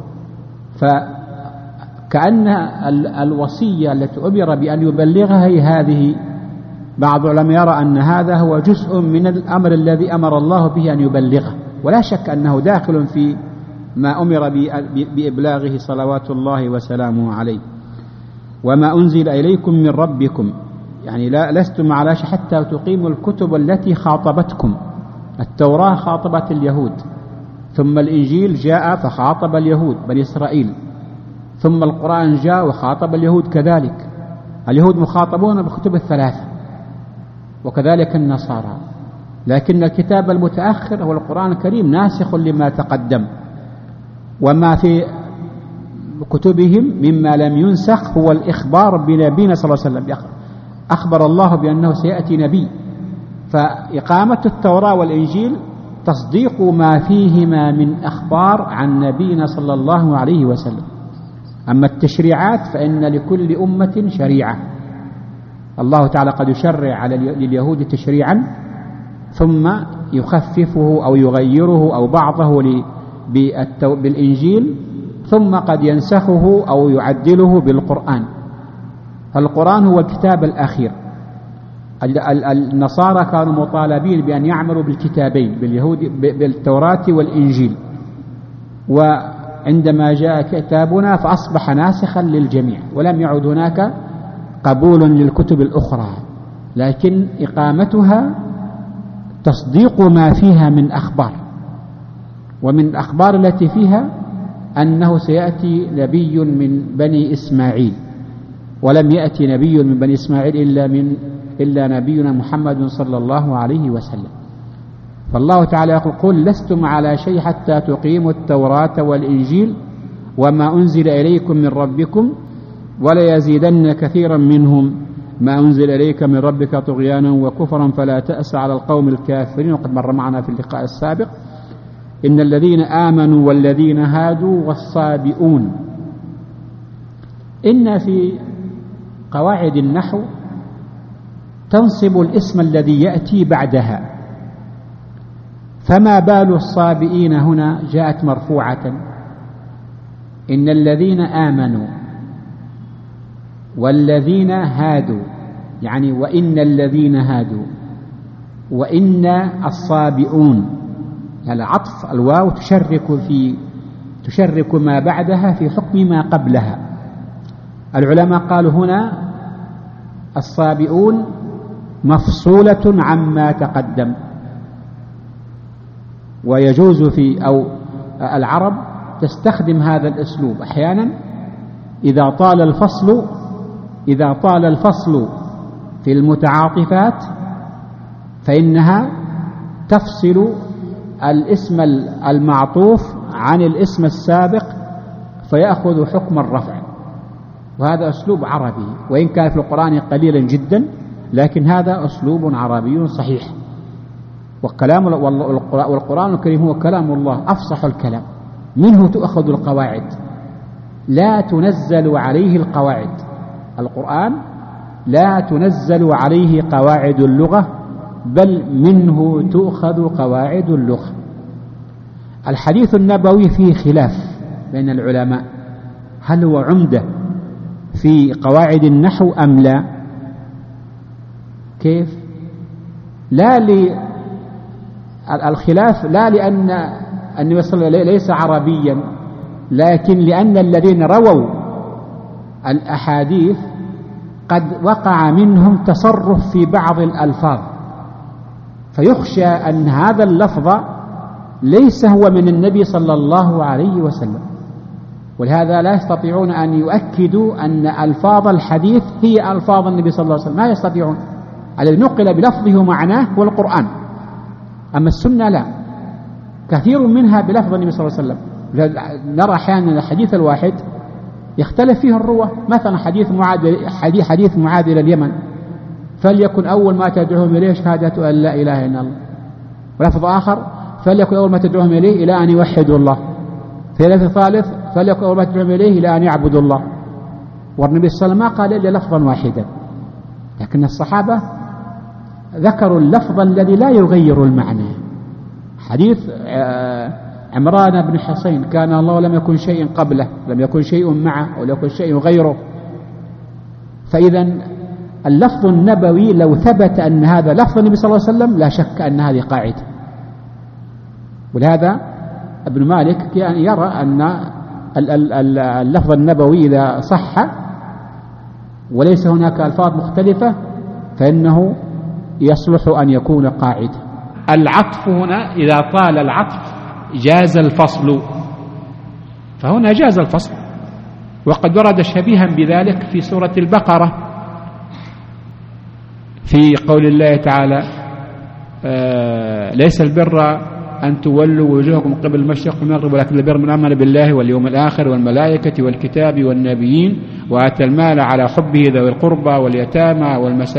Speaker 1: فكأن الوصية التي أمر بأن يبلغها هي هذه. بعض العلماء يرى أن هذا هو جزء من الأمر الذي أمر الله به أن يبلغه، ولا شك أنه داخل في ما أمر بإبلاغه صلوات الله وسلامه عليه. وما أنزل إليكم من ربكم، يعني لستم على شيء حتى تقيموا الكتب التي خاطبتكم. التوراة خاطبت اليهود، ثم الإنجيل جاء فخاطب اليهود بني إسرائيل، ثم القرآن جاء وخاطب اليهود كذلك. اليهود مخاطبون بالكتب الثلاثة وكذلك النصارى، لكن الكتاب المتأخر هو القرآن الكريم ناسخ لما تقدم، وما في كتبهم مما لم ينسخ هو الإخبار بنبينا صلى الله عليه وسلم. أخبر الله بأنه سيأتي نبي، فإقامة التوراة والإنجيل تصديق ما فيهما من أخبار عن نبينا صلى الله عليه وسلم. أما التشريعات فإن لكل أمة شريعة. الله تعالى قد يشرع لليهود تشريعا ثم يخففه أو يغيره أو بعضه بالإنجيل، ثم قد ينسخه أو يعدله بالقرآن. فالقرآن هو الكتاب الأخير. النصارى كانوا مطالبين بأن يعملوا بالكتابين، بالتوراة والإنجيل، وعندما جاء كتابنا فأصبح ناسخا للجميع ولم يعد هناك قبول للكتب الأخرى، لكن إقامتها تصديق ما فيها من أخبار. ومن الأخبار التي فيها أنه سيأتي نبي من بني إسماعيل، ولم يأتي نبي من بني إسماعيل إلا نبينا محمد صلى الله عليه وسلم. فالله تعالى يقول: قل لستم على شيء حتى تقيموا التوراة والإنجيل وما أنزل إليكم من ربكم ولا يزيدن كثيرا منهم ما أنزل إليك من ربك طغيانا وكفرا فلا تأس على القوم الكافرين. وقد مر معنا في اللقاء السابق إن الذين آمنوا والذين هادوا والصابئون. إن في قواعد النحو تنصب الاسم الذي يأتي بعدها، فما بال الصابئين هنا جاءت مرفوعة. إن الذين آمنوا والذين هادوا، يعني وإن الذين هادوا وإن الصابئون، يعني عطف الواو تشرك ما بعدها في حكم ما قبلها. العلماء قالوا هنا الصابئون مفصولة عما تقدم، ويجوز أو العرب تستخدم هذا الأسلوب أحيانا إذا طال الفصل في المتعاطفات فإنها تفصل الاسم المعطوف عن الاسم السابق فيأخذ حكم الرفع. وهذا أسلوب عربي، وإن كان في القرآن قليلا جدا، لكن هذا أسلوب عربي صحيح. والقرآن الكريم هو كلام الله أفصح الكلام، منه تؤخذ القواعد، لا تنزل عليه القواعد. القرآن لا تنزل عليه قواعد اللغة، بل منه تؤخذ قواعد اللغة. الحديث النبوي فيه خلاف بين العلماء، هل هو عمدة في قواعد النحو أم لا؟ كيف؟ الخلاف لا لأن النبي صلى الله عليه وسلم ليس عربيا، لكن لأن الذين رووا الأحاديث قد وقع منهم تصرف في بعض الألفاظ، فيخشى أن هذا اللفظ ليس هو من النبي صلى الله عليه وسلم، ولهذا لا يستطيعون أن يؤكدوا أن ألفاظ الحديث هي ألفاظ النبي صلى الله عليه وسلم، ما يستطيعون. الذي نقل بلفظه ومعناه هو القرآن، أما السنة لا، كثير منها بلفظ النبي صلى الله عليه وسلم. نرى أحيانا الحديث الواحد يختلف فيه الرواه، مثلا حديث معاذ إلى اليمن فليكن أول ما تدعوهم إليه شهادة أن لا إله إلا الله، ولفظ آخر فليكن أول ما تدعوهم إليه إلى أن يوحدوا الله، في لفظ ثالث فليكن أول ما تدعوهم إليه إلى أن يعبدوا الله. والنبي صلى الله عليه وسلم ما قال إلا لفظا واحدا، لكن الصحابة ذكروا اللفظ الذي لا يغير المعنى. حديث عمران بن حسين كان الله لم يكن شيء قبله، لم يكن شيء معه، ولم يكن شيء غيره. فإذا اللفظ النبوي لو ثبت أن هذا لفظ النبي صلى الله عليه وسلم لا شك أن هذه قاعدة. ولهذا ابن مالك كان يرى أن اللفظ النبوي إذا صح وليس هناك ألفاظ مختلفة فإنه يصلح أن يكون قاعدة. العطف هنا إذا طال العطف جاز الفصل، فهنا جاز الفصل، وقد ورد شبيها بذلك في سورة البقرة في قول الله تعالى ليس البر أن تولوا وجوهكم قبل المشرق والمغرب ولكن البر من آمن بالله واليوم الآخر والملائكة والكتاب والنبيين وآتى المال على حبه ذوي القربى واليتامى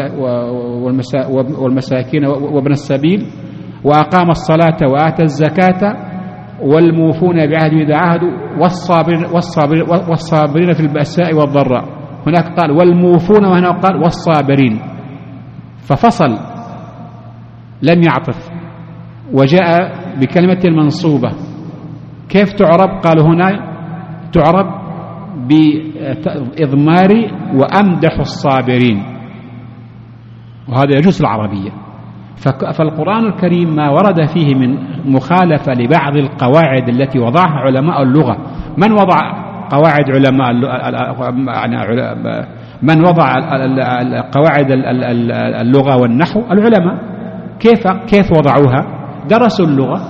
Speaker 1: والمساكين وابن السبيل وأقام الصلاة وآتى الزكاة والموفون بعهد إذا عاهدوا والصابرين في البأساء والضراء. هناك قال والموفون وهنا قال والصابرين، ففصل لم يعطف وجاء بكلمة المنصوبة. كيف تعرب؟ قالوا هنا تعرب بإضمار وأمدح الصابرين، وهذا يجوز العربية. فالقرآن الكريم ما ورد فيه من مخالفة لبعض القواعد التي وضعها علماء اللغة. من وضع قواعد علماء من وضع قواعد اللغة والنحو؟ العلماء. كيف وضعوها؟ درسوا اللغة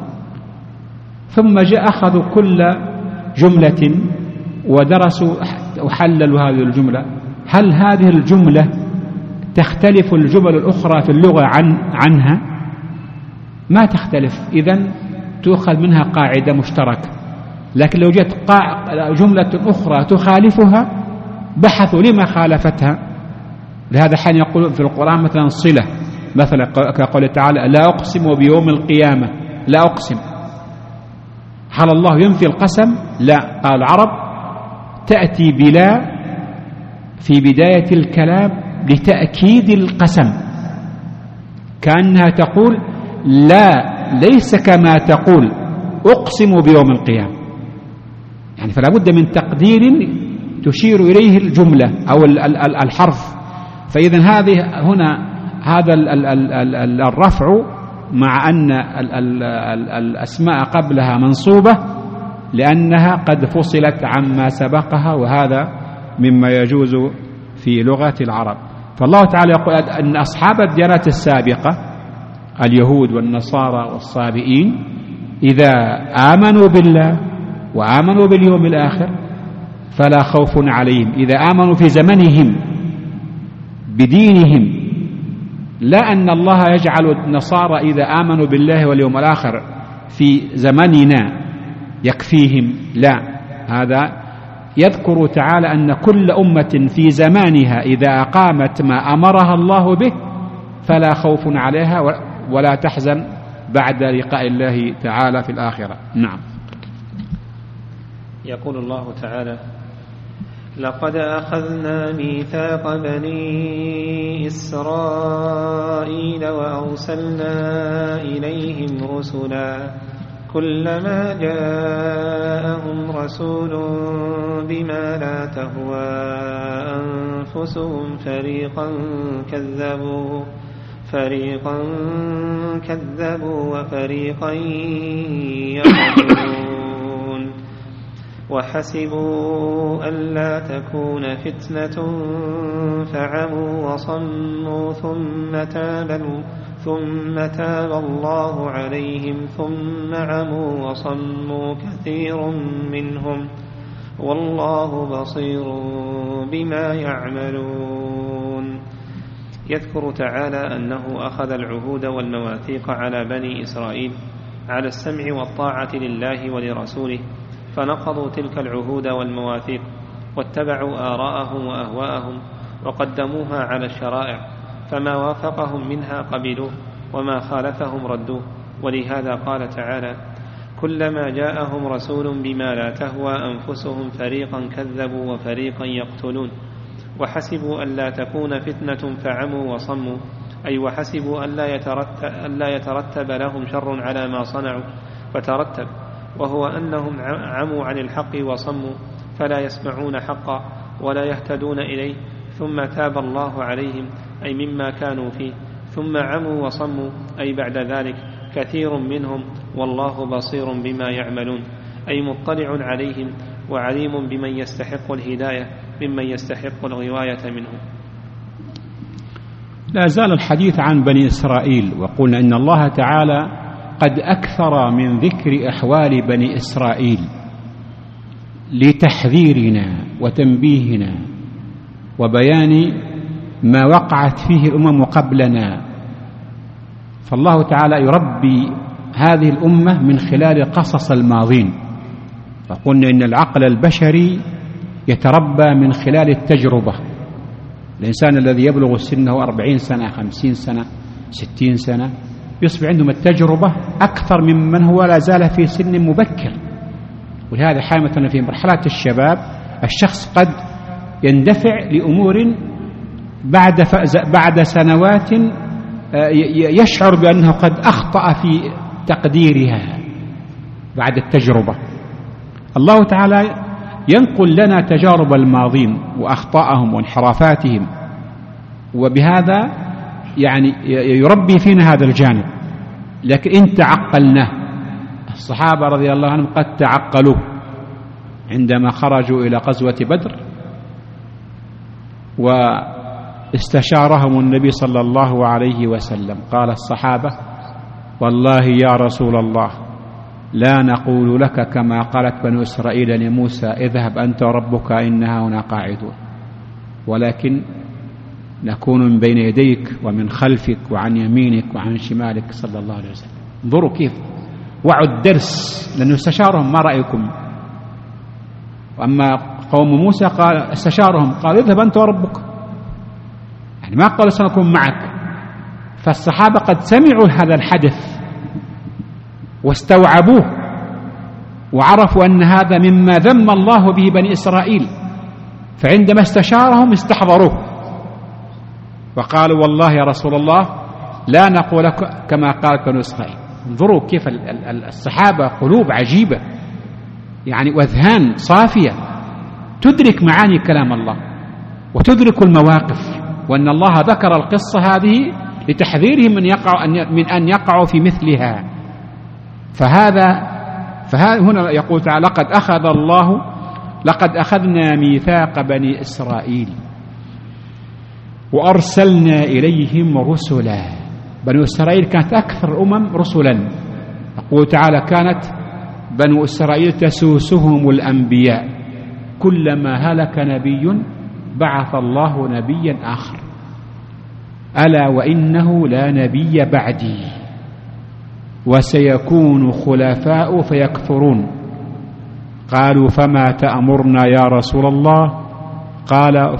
Speaker 1: ثم أخذوا كل جملة ودرسوا وحللوا هذه الجملة. هل هذه الجملة تختلف الجمل الأخرى في اللغة عنها؟ ما تختلف، إذن تؤخذ منها قاعدة مشتركة. لكن لو جاءت جملة أخرى تخالفها بحثوا لما خالفتها. لهذا حين يقول في القرآن مثلا صلة، مثلا كقول تعالى لا أقسم بيوم القيامة، لا أقسم. هل الله ينفي القسم؟ لا. قال العرب تأتي بلا في بداية الكلام لتأكيد القسم، كأنها تقول لا ليس كما تقول أقسم بيوم القيامة، يعني فلا بد من تقدير تشير إليه الجملة أو الحرف. فإذا هذا الرفع مع أن الأسماء قبلها منصوبة لأنها قد فصلت عما سبقها، وهذا مما يجوز في لغة العرب. فالله تعالى يقول أن أصحاب الديانات السابقة اليهود والنصارى والصابئين إذا آمنوا بالله وآمنوا باليوم الآخر فلا خوف عليهم. إذا آمنوا في زمنهم بدينهم، لا أن الله يجعل النصارى إذا آمنوا بالله واليوم الآخر في زمننا يكفيهم، لا. هذا يذكر تعالى أن كل أمة في زمانها إذا أقامت ما أمرها الله به فلا خوف عليها ولا تحزن بعد لقاء الله تعالى في الآخرة. نعم.
Speaker 2: يقول الله تعالى لقد أخذنا ميثاق بني إسرائيل وأرسلنا إليهم رسلا كلما جاءهم رسول بما لا تهوى أنفسهم فريقا كذبوا وفريقا يقتلون وحسبوا ألا تكون فتنة فعموا وصموا ثم تاب الله عليهم ثم عموا وصموا كثير منهم والله بصير بما يعملون. يذكر تعالى أنه أخذ العهود والمواثيق على بني إسرائيل على السمع والطاعة لله ولرسوله، فنقضوا تلك العهود والمواثيق واتبعوا آراءهم وأهواءهم وقدموها على الشرائع، فما وافقهم منها قبلوه وما خالفهم ردوه. ولهذا قال تعالى: كلما جاءهم رسول بما لا تهوى أنفسهم فريقا كذبوا وفريقا يقتلون وحسبوا ألا تكون فتنة فعموا وصموا، أي وحسبوا ألا يترتب لهم شر على ما صنعوا فترتب، وهو أنهم عموا عن الحق وصموا فلا يسمعون حقا ولا يهتدون إليه، ثم تاب الله عليهم أي مما كانوا فيه، ثم عموا وصموا أي بعد ذلك كثير منهم والله بصير بما يعملون، أي مطلع عليهم وعليم بمن يستحق الهداية ممن يستحق الغواية منهم.
Speaker 1: لا زال الحديث عن بني إسرائيل، وقلنا إن الله تعالى قد أكثر من ذكر أحوال بني إسرائيل لتحذيرنا وتنبيهنا وبيان ما وقعت فيه الأمم قبلنا. فالله تعالى يربي هذه الأمة من خلال قصص الماضين، وقلنا إن العقل البشري يتربى من خلال التجربة. الإنسان الذي يبلغ سنه 40 سنة 50 سنة 60 سنة يصبح عندهم التجربة أكثر ممن هو لا زال في سن مبكر. ولهذا حامة في مرحلة الشباب الشخص قد يندفع لأمور بعد سنوات يشعر بأنه قد أخطأ في تقديرها بعد التجربة. الله تعالى ينقل لنا تجارب الماضين وأخطاءهم وانحرافاتهم، وبهذا يعني يربي فينا هذا الجانب. لكن إن تعقلناه، الصحابة رضي الله عنهم قد تعقلوه عندما خرجوا إلى غزوة بدر واستشارهم النبي صلى الله عليه وسلم. قال الصحابة: والله يا رسول الله لا نقول لك كما قالت بنو إسرائيل لموسى اذهب أنت وربك إنها هنا قاعدون، ولكن نكون من بين يديك ومن خلفك وعن يمينك وعن شمالك صلى الله عليه وسلم. انظروا كيف وعوا الدرس، لأنه استشارهم: ما رأيكم؟ وأما قوم موسى قال استشارهم قال اذهب أنت وربك، يعني ما قال سنكون معك. فالصحابة قد سمعوا هذا الحدث واستوعبوه وعرفوا أن هذا مما ذم الله به بني إسرائيل، فعندما استشارهم استحضروه وقالوا: والله يا رسول الله لا نقول لك كما قال بنو إسرائيل. انظروا كيف الصحابة قلوب عجيبة، يعني وأذهان صافية تدرك معاني كلام الله وتدرك المواقف، وأن الله ذكر القصة هذه لتحذيرهم من أن يقعوا في مثلها. فهذا هنا يقول تعالى: لقد أخذنا ميثاق بني إسرائيل وأرسلنا إليهم رسلا. بنو إسرائيل كانت أكثر الأمم رسلا. يقول تعالى: كانت بنو إسرائيل تسوسهم الأنبياء، كلما هلك نبي بعث الله نبيا آخر، ألا وإنه لا نبي بعدي وسيكون خلفاء فيكثرون. قالوا: فما تأمرنا يا رسول الله؟ قال: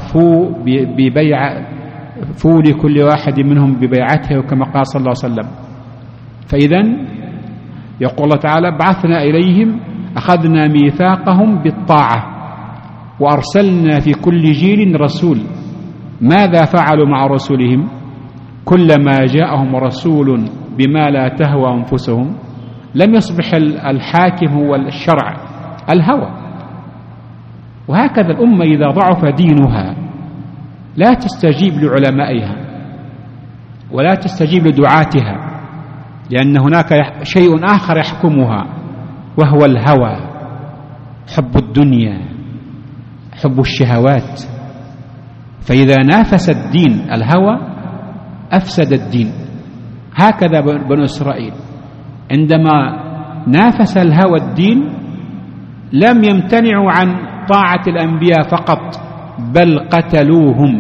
Speaker 1: فو لكل واحد منهم ببيعته، كما قال صلى الله عليه وسلم. فإذن يقول الله تعالى: بعثنا إليهم أخذنا ميثاقهم بالطاعة وأرسلنا في كل جيل رسول. ماذا فعلوا مع رسولهم؟ كلما جاءهم رسول بما لا تهوى أنفسهم لم يصبح الحاكم هو الشرع، الهوى. وهكذا الأمة إذا ضعف دينها لا تستجيب لعلمائها ولا تستجيب لدعاتها، لأن هناك شيء آخر يحكمها وهو الهوى، حب الدنيا، حب الشهوات. فإذا نافس الدين الهوى أفسد الدين. هكذا بنو إسرائيل عندما نافس الهوى الدين لم يمتنعوا عن طاعة الأنبياء فقط، بل قتلوهم.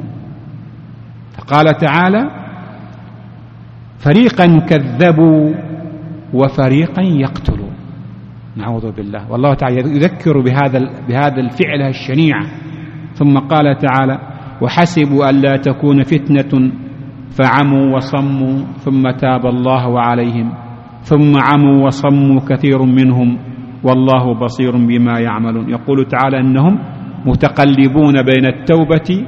Speaker 1: فقال تعالى: فريقا كذبوا وفريقا يقتلون. نعوذ بالله. والله تعالى يذكر بهذا الفعل الشنيع. ثم قال تعالى: وحسبوا ألا تكون فتنة فعموا وصموا ثم تاب الله عليهم ثم عموا وصموا كثير منهم والله بصير بما يعملون. يقول تعالى أنهم متقلبون بين التوبة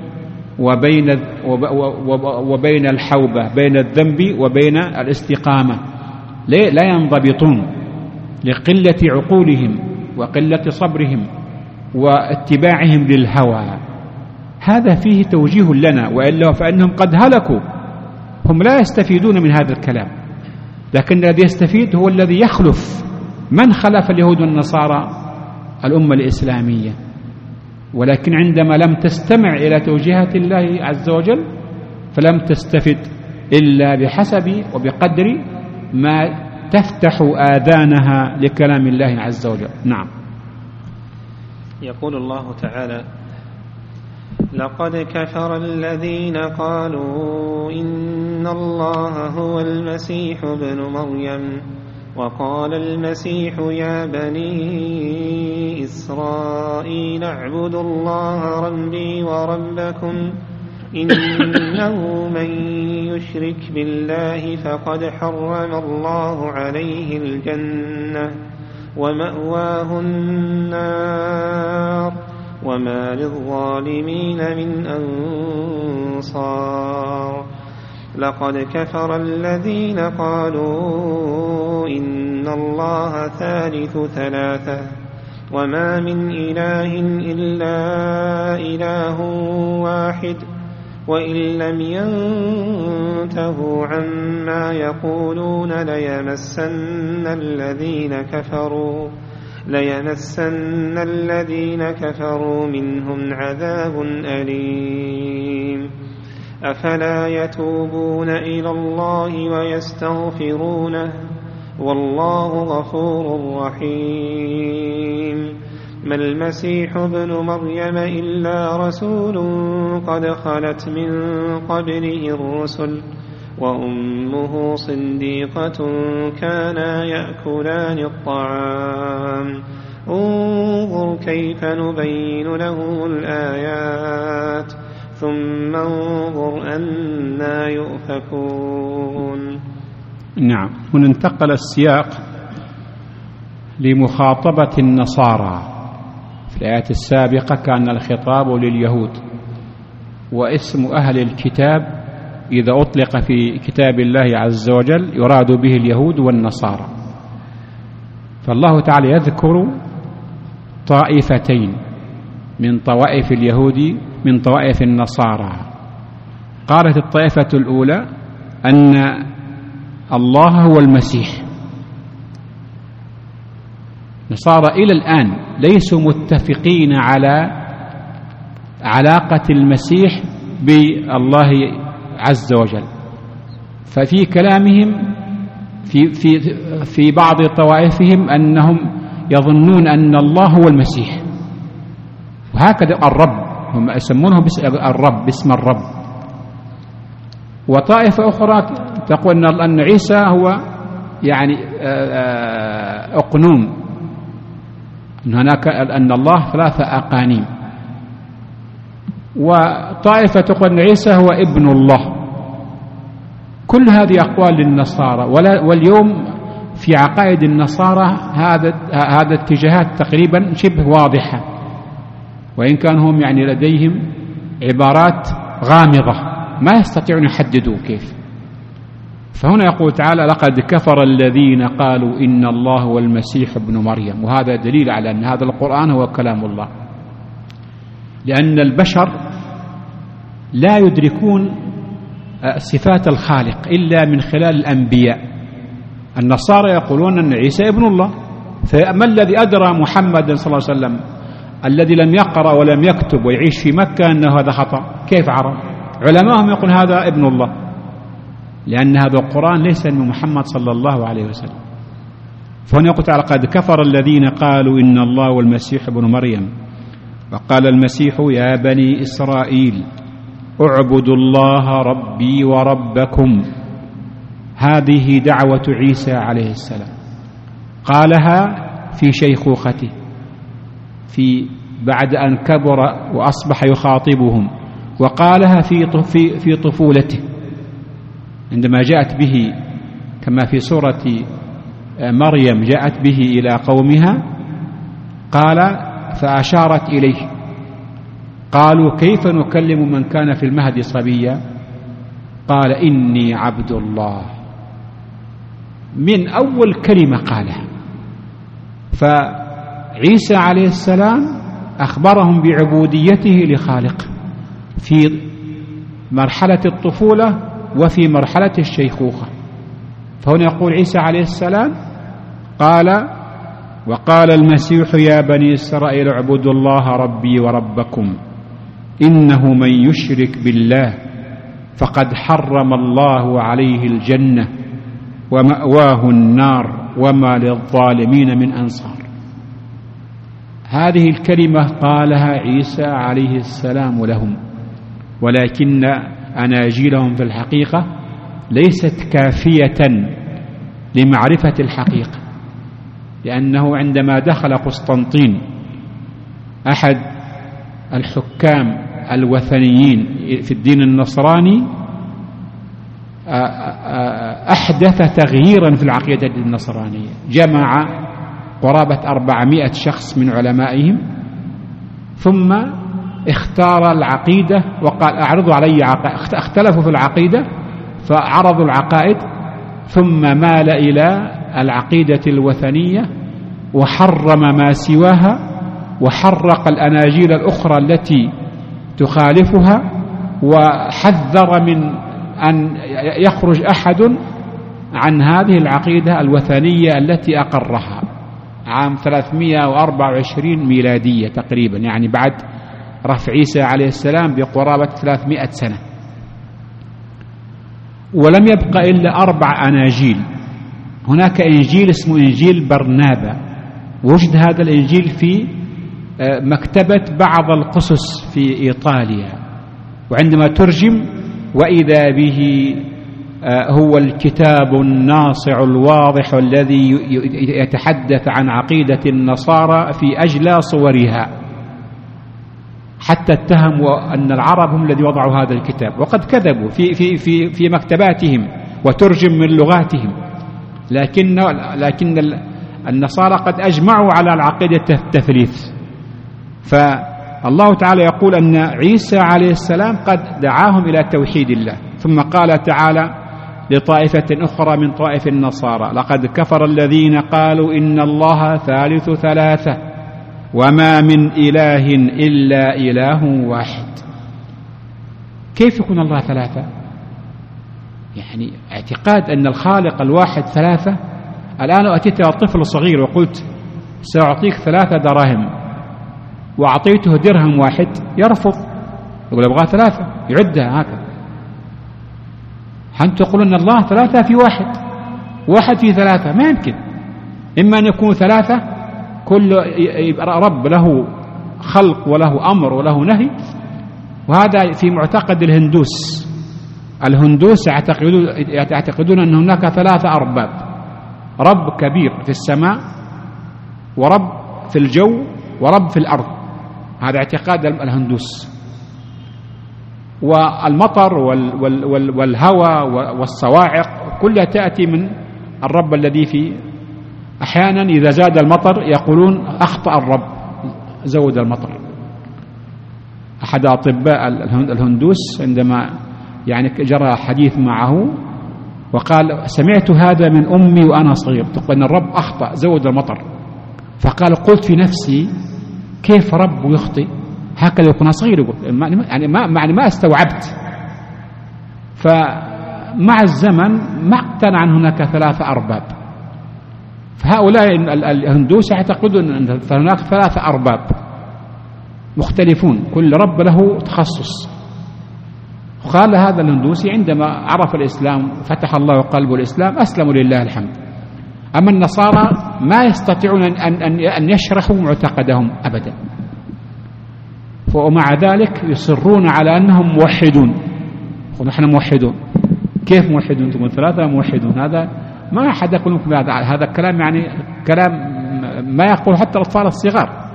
Speaker 1: وبين الحوبة، بين الذنب وبين الاستقامة، لا ينضبطون لقلة عقولهم وقلة صبرهم واتباعهم للهوى. هذا فيه توجيه لنا، وإلا فإنهم قد هلكوا. هم لا يستفيدون من هذا الكلام، لكن الذي يستفيد هو الذي يخلف من خلف اليهود والنصارى الأمة الإسلامية. ولكن عندما لم تستمع إلى توجيهات الله عز وجل فلم تستفد إلا بحسب وبقدر ما تفتح آذانها لكلام الله عز وجل. نعم.
Speaker 2: يقول الله تعالى: لقد كفر الذين قالوا إن الله هو المسيح ابن مريم وقال المسيح يا بني إسرائيل اعبدوا الله ربي وربكم إنه من يشرك بالله فقد حرم الله عليه الجنة ومأواه النار وما للظالمين من أنصار. لقد كفر الذين قالوا إن الله ثالث ثلاثة وما من إله إلا إله واحد وإن لم ينتهوا عما يقولون ليمسن الذين كفروا منهم عذاب أليم. أفلا يتوبون إلى الله ويستغفرونه والله غفور رحيم. ما المسيح ابن مريم إلا رسول قد خلت من قبله الرسل وأمه صديقة كانا يأكلان الطعام انظر كيف نبين لهم الآيات ثم انظر أنى يؤفكون.
Speaker 1: نعم. هنا انتقل السياق لمخاطبة النصارى. في الآيات السابقة كان الخطاب لليهود، واسم أهل الكتاب إذا أطلق في كتاب الله عز وجل يراد به اليهود والنصارى. فالله تعالى يذكر طائفتين من طوائف اليهود من طوائف النصارى. قالت الطائفة الأولى أن الله هو المسيح. نصارى إلى الآن ليسوا متفقين على علاقة المسيح بالله عز وجل، ففي كلامهم في بعض طوائفهم أنهم يظنون أن الله هو المسيح، وهكذا الرب هم يسمونه باسم الرب. وطائفة أخرى تقول أن عيسى هو يعني أقنوم، أن الله ثلاثة أقانيم. وطائفة تقول أن عيسى هو ابن الله. كل هذه أقوال للنصارى، واليوم في عقائد النصارى هذا اتجاهات تقريبا شبه واضحة، وإن كان هم يعني لديهم عبارات غامضة ما يستطيعون يحددوا كيف. فهنا يقول تعالى: لقد كفر الذين قالوا إن الله هو المسيح ابن مريم. وهذا دليل على أن هذا القرآن هو كلام الله، لأن البشر لا يدركون صفات الخالق إلا من خلال الأنبياء. النصارى يقولون أن عيسى ابن الله، فما الذي أدرى محمد صلى الله عليه وسلم الذي لم يقرأ ولم يكتب ويعيش في مكة أنه هذا خطأ؟ كيف عرف؟ علماءهم يقول هذا ابن الله. لأن هذا القرآن ليس من محمد صلى الله عليه وسلم. فهنا يقول تعالى: قد كفر الذين قالوا إن الله والمسيح ابن مريم. وقال المسيح: يا بني إسرائيل اعبدوا الله ربي وربكم. هذه دعوة عيسى عليه السلام، قالها في شيخوخته، بعد أن كبر وأصبح يخاطبهم، وقالها في طفولته عندما جاءت به كما في سورة مريم جاءت به إلى قومها، قال فأشارت إليه، قالوا كيف نكلم من كان في المهد صبيا؟ قال إني عبد الله. من أول كلمة قالها. فعيسى عليه السلام أخبرهم بعبوديته لخالقه في مرحلة الطفولة وفي مرحلة الشيخوخة. فهنا يقول عيسى عليه السلام قال: وقال المسيح يا بني إسرائيل اعبدوا الله ربي وربكم إنه من يشرك بالله فقد حرم الله عليه الجنة ومأواه النار وما للظالمين من أنصار. هذه الكلمة قالها عيسى عليه السلام لهم، ولكن أناجيلهم في الحقيقة ليست كافية لمعرفة الحقيقة، لأنه عندما دخل قسطنطين أحد الحكام الوثنيين في الدين النصراني أحدث تغييرا في العقيدة النصرانية، جمع قرابة 400 شخص من علمائهم، ثم اختار العقيدة وقال أعرضوا علي عقائد. اختلفوا في العقيدة فعرضوا العقائد، ثم مال إلى العقيدة الوثنية وحرم ما سواها، وحرق الأناجيل الأخرى التي تخالفها، وحذر من أن يخرج أحد عن هذه العقيدة الوثنية التي أقرها عام 324 ميلادية تقريبا، يعني بعد رفع عيسى عليه السلام بقرابة 300 سنة. ولم يبق إلا 4 أناجيل. هناك إنجيل اسمه إنجيل برنابا، وجد هذا الإنجيل في مكتبة بعض القسس في إيطاليا، وعندما ترجم وإذا به هو الكتاب الناصع الواضح الذي يتحدث عن عقيدة النصارى في أجلى صورها، حتى اتهموا أن العرب هم الذي وضعوا هذا الكتاب، وقد كذبوا في مكتباتهم وترجم من لغاتهم، لكن النصارى قد أجمعوا على العقيدة التثليث. فالله تعالى يقول أن عيسى عليه السلام قد دعاهم إلى توحيد الله. ثم قال تعالى لطائفة أخرى من طائف النصارى: لقد كفر الذين قالوا إن الله ثالث ثلاثة وما من إله إلا إله واحد. كيف يكون الله ثلاثة؟ يعني اعتقاد أن الخالق الواحد ثلاثة. الآن أتيت طفل صغير وقلت سأعطيك 3 دراهم وأعطيته درهم واحد، يرفض، يقول أبغى 3، يعدها هكذا. أنتم تقولون أن الله 3 في 1، 1 في 3، ما يمكن. إما أن يكون 3 كل رب له خلق وله أمر وله نهي، وهذا في معتقد الهندوس. الهندوس يعتقدون أن هناك 3 أرباب: رب كبير في السماء، ورب في الجو، ورب في الأرض. هذا اعتقاد الهندوس. والمطر والهواء والصواعق كلها تأتي من الرب الذي في. أحيانا إذا زاد المطر يقولون أخطأ الرب زود المطر. أحد أطباء الهندوس عندما يعني جرى حديث معه وقال: سمعت هذا من أمي وأنا صغير، تقول أن الرب أخطأ زود المطر. فقال: قلت في نفسي كيف رب يخطئ هكذا يكون صغير؟ يقول يعني ما استوعبت. فمع الزمن ما اقتنع أن هناك 3 أرباب. فهؤلاء الهندوس يعتقدون أن هناك 3 أرباب مختلفون، كل رب له تخصص. وقال هذا الهندوسي عندما عرف الإسلام فتح الله قلبه الإسلام أسلموا لله الحمد. أما النصارى ما يستطيعون أن يشرحوا معتقدهم أبدا، ومع ذلك يصرون على أنهم موحدون. نحن موحدون. كيف موحدون؟ أنتم ثلاثة موحدون. هذا ما أحد يقول لكم هذا الكلام، يعني كلام ما يقول حتى الأطفال الصغار.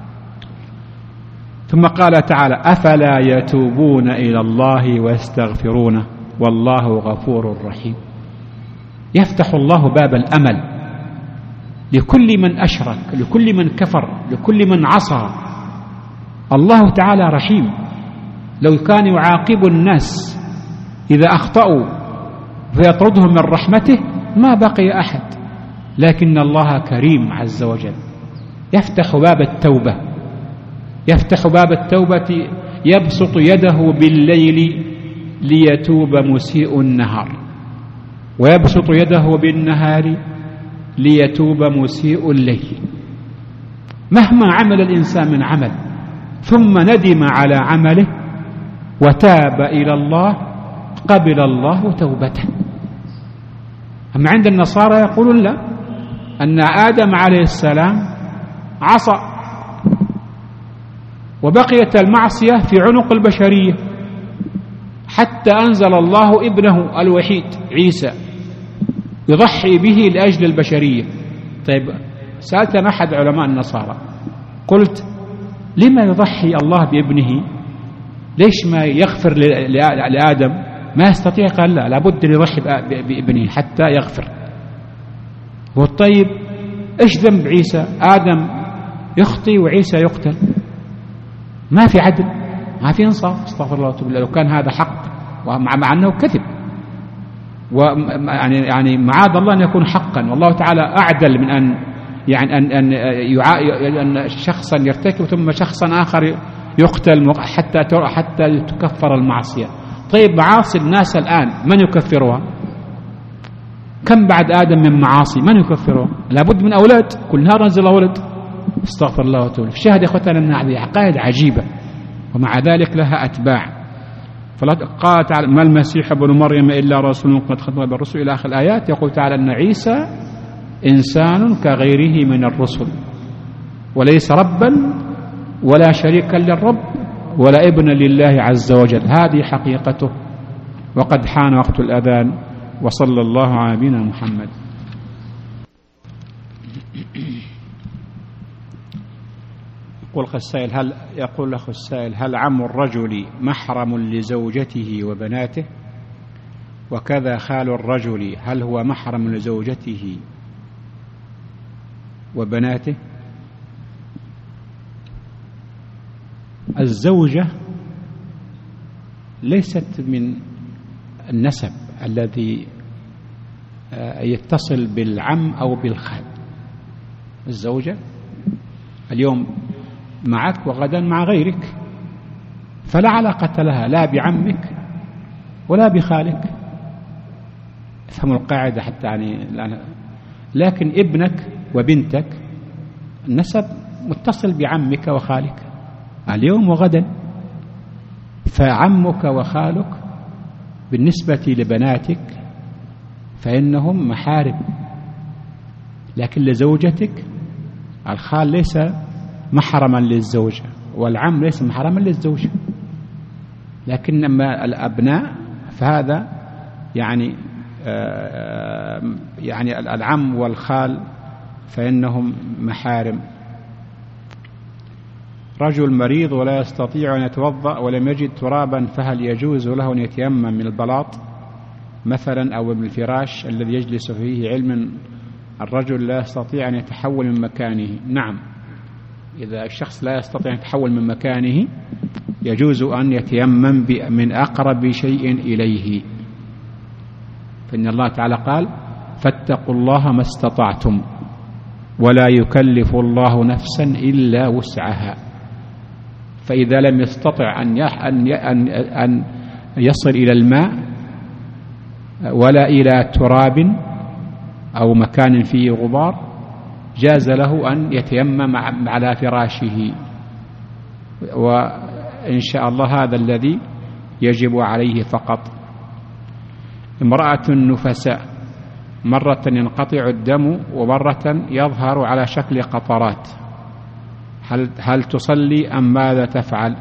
Speaker 1: ثم قال تعالى: أفلا يتوبون إلى الله ويستغفرونه والله غفور رحيم. يفتح الله باب الأمل لكل من أشرك، لكل من كفر، لكل من عصى. الله تعالى رحيم، لو كان يعاقب الناس إذا أخطأوا فيطردهم من رحمته ما بقي أحد، لكن الله كريم عز وجل. يفتح باب التوبة، يفتح باب التوبة، يبسط يده بالليل ليتوب مسيء النهار، ويبسط يده بالنهار ليتوب مسيء الليل. مهما عمل الإنسان من عمل ثم ندم على عمله وتاب إلى الله قبل الله توبته. أما عند النصارى يقولون لا، أن آدم عليه السلام عصى وبقيت المعصية في عنق البشرية حتى أنزل الله ابنه الوحيد عيسى يضحي به لأجل البشرية. طيب، سألت أحد علماء النصارى قلت: لما يضحي الله بابنه؟ ليش ما يغفر لآدم؟ ما يستطيع. قال: لا، لابد أن يضحي بابنه حتى يغفر. والطيب، إيش ذنب عيسى؟ آدم يخطي وعيسى يقتل، ما في عدل، ما في إنصاف. استغفر الله وتوب. لو كان هذا حق، ومع أنه كذب، يعني معاذ الله أن يكون حقا، والله تعالى أعدل من أن يعني أن شخصا يرتكب ثم شخصا آخر يقتل حتى تكفر المعصية. طيب، معاصي الناس الآن من يكفرها؟ كم بعد آدم من معاصي من يكفرها؟ لابد من أولاد، كل نهار نزل ولد. استغفر الله وتوب. شاهد يا أخوتنا أن هذه عقائد عجيبة ومع ذلك لها أتباع. قال تعالى: ما المسيح ابن مريم إلا رسول قد خلق بالرسل إلى آخر الآيات. يقول تعالى أن عيسى إنسان كغيره من الرسل، وليس ربا ولا شريكا للرب ولا ابن لله عز وجل. هذه حقيقته. وقد حان وقت الأذان، وصلى الله على نبينا محمد. يقول الأخ السائل: هل عم الرجل محرم لزوجته وبناته؟ وكذا خال الرجل هل هو محرم لزوجته وبناته؟ الزوجة ليست من النسب الذي يتصل بالعم أو بالخال. الزوجة اليوم معك وغدا مع غيرك، فلا علاقة لها لا بعمك ولا بخالك. افهموا القاعدة حتى يعني. لكن ابنك وبنتك النسب متصل بعمك وخالك اليوم وغدا، فعمك وخالك بالنسبة لبناتك فإنهم محارم، لكن لزوجتك الخال ليس محرما للزوجة والعم ليس محرما للزوجة. لكن أما الأبناء فهذا يعني العم والخال فإنهم محارم. رجل مريض ولا يستطيع أن يتوضأ ولم يجد ترابا، فهل يجوز له أن يتيمم من البلاط مثلا أو من الفراش الذي يجلس فيه، علما الرجل لا يستطيع أن يتحول من مكانه؟ نعم، إذا الشخص لا يستطيع أن يتحول من مكانه يجوز أن يتيمم من أقرب شيء إليه، فإن الله تعالى قال: فاتقوا الله ما استطعتم ولا يكلف الله نفسا إلا وسعها. فإذا لم يستطع أن يصل إلى الماء ولا إلى تراب أو مكان فيه غبار جاز له أن يتيمم على فراشه، وإن شاء الله هذا الذي يجب عليه فقط. امرأة نفساء مرة ينقطع الدم ومرة يظهر على شكل قطرات، هل تصلي أم ماذا تفعل؟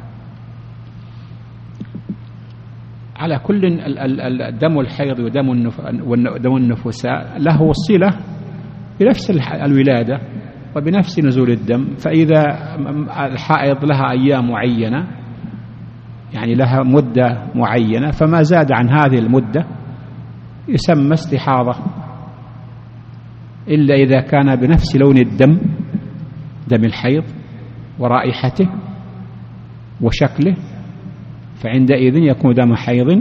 Speaker 1: على كل دم الحيض ودم النفساء له صلة بنفس الولادة وبنفس نزول الدم. فإذا الحائض لها أيام معينة، يعني لها مدة معينة، فما زاد عن هذه المدة يسمى استحاضة، إلا إذا كان بنفس لون الدم، دم الحيض ورائحته وشكله، فعندئذ يكون دم حيض.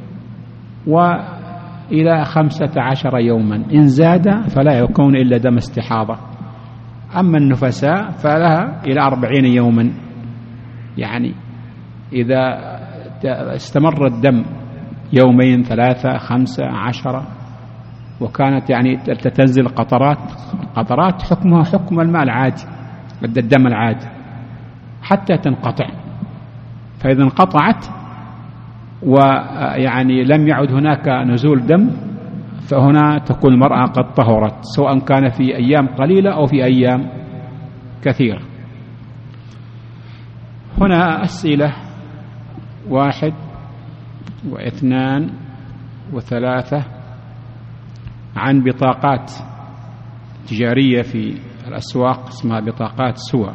Speaker 1: وإلى 15 يوما إن زاد فلا يكون إلا دم استحاضة. أما النفساء فلها إلى 40 يوما، يعني إذا استمر الدم يومين 3 5 10 وكانت يعني تنزل قطرات حكمها حكم الماء العادي، الدم العادي، حتى تنقطع. فإذا انقطعت ويعني لم يعد هناك نزول دم، فهنا تكون المرأة قد طهرت، سواء كان في أيام قليلة أو في أيام كثيرة. هنا أسئلة 1 و2 و3 عن بطاقات تجارية في الأسواق اسمها بطاقات سوى،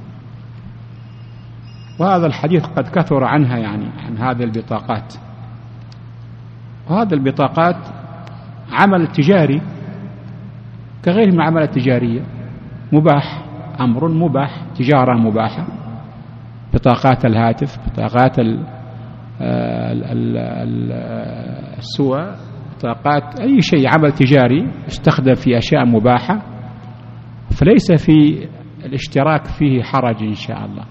Speaker 1: وهذا الحديث قد كثر عنها، يعني عن هذه البطاقات. وهذه البطاقات عمل تجاري كغير من العمل التجارية، مباح، أمر مباح، تجارة مباحة. بطاقات الهاتف، بطاقات السوى، بطاقات أي شيء عمل تجاري يستخدم في أشياء مباحة، فليس في الاشتراك فيه حرج إن شاء الله،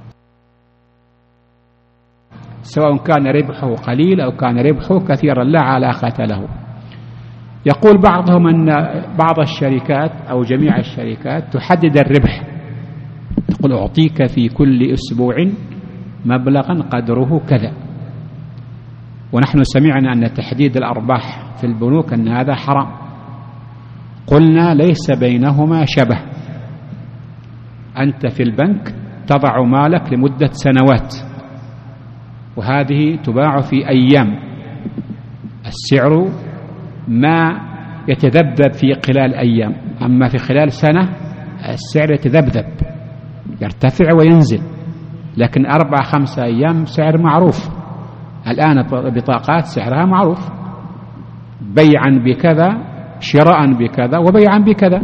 Speaker 1: سواء كان ربحه قليل أو كان ربحه كثيرا لا علاقة له. يقول بعضهم أن بعض الشركات أو جميع الشركات تحدد الربح، تقول أعطيك في كل أسبوع مبلغا قدره كذا، ونحن سمعنا أن تحديد الأرباح في البنوك أن هذا حرام. قلنا ليس بينهما شبه، أنت في البنك تضع مالك لمدة سنوات، وهذه تباع في أيام، السعر ما يتذبذب في خلال أيام، أما في خلال سنة السعر يتذبذب، يرتفع وينزل، لكن 4-5 أيام سعر معروف. الآن بطاقات سعرها معروف، بيعا بكذا، شراء بكذا، وبيعا بكذا،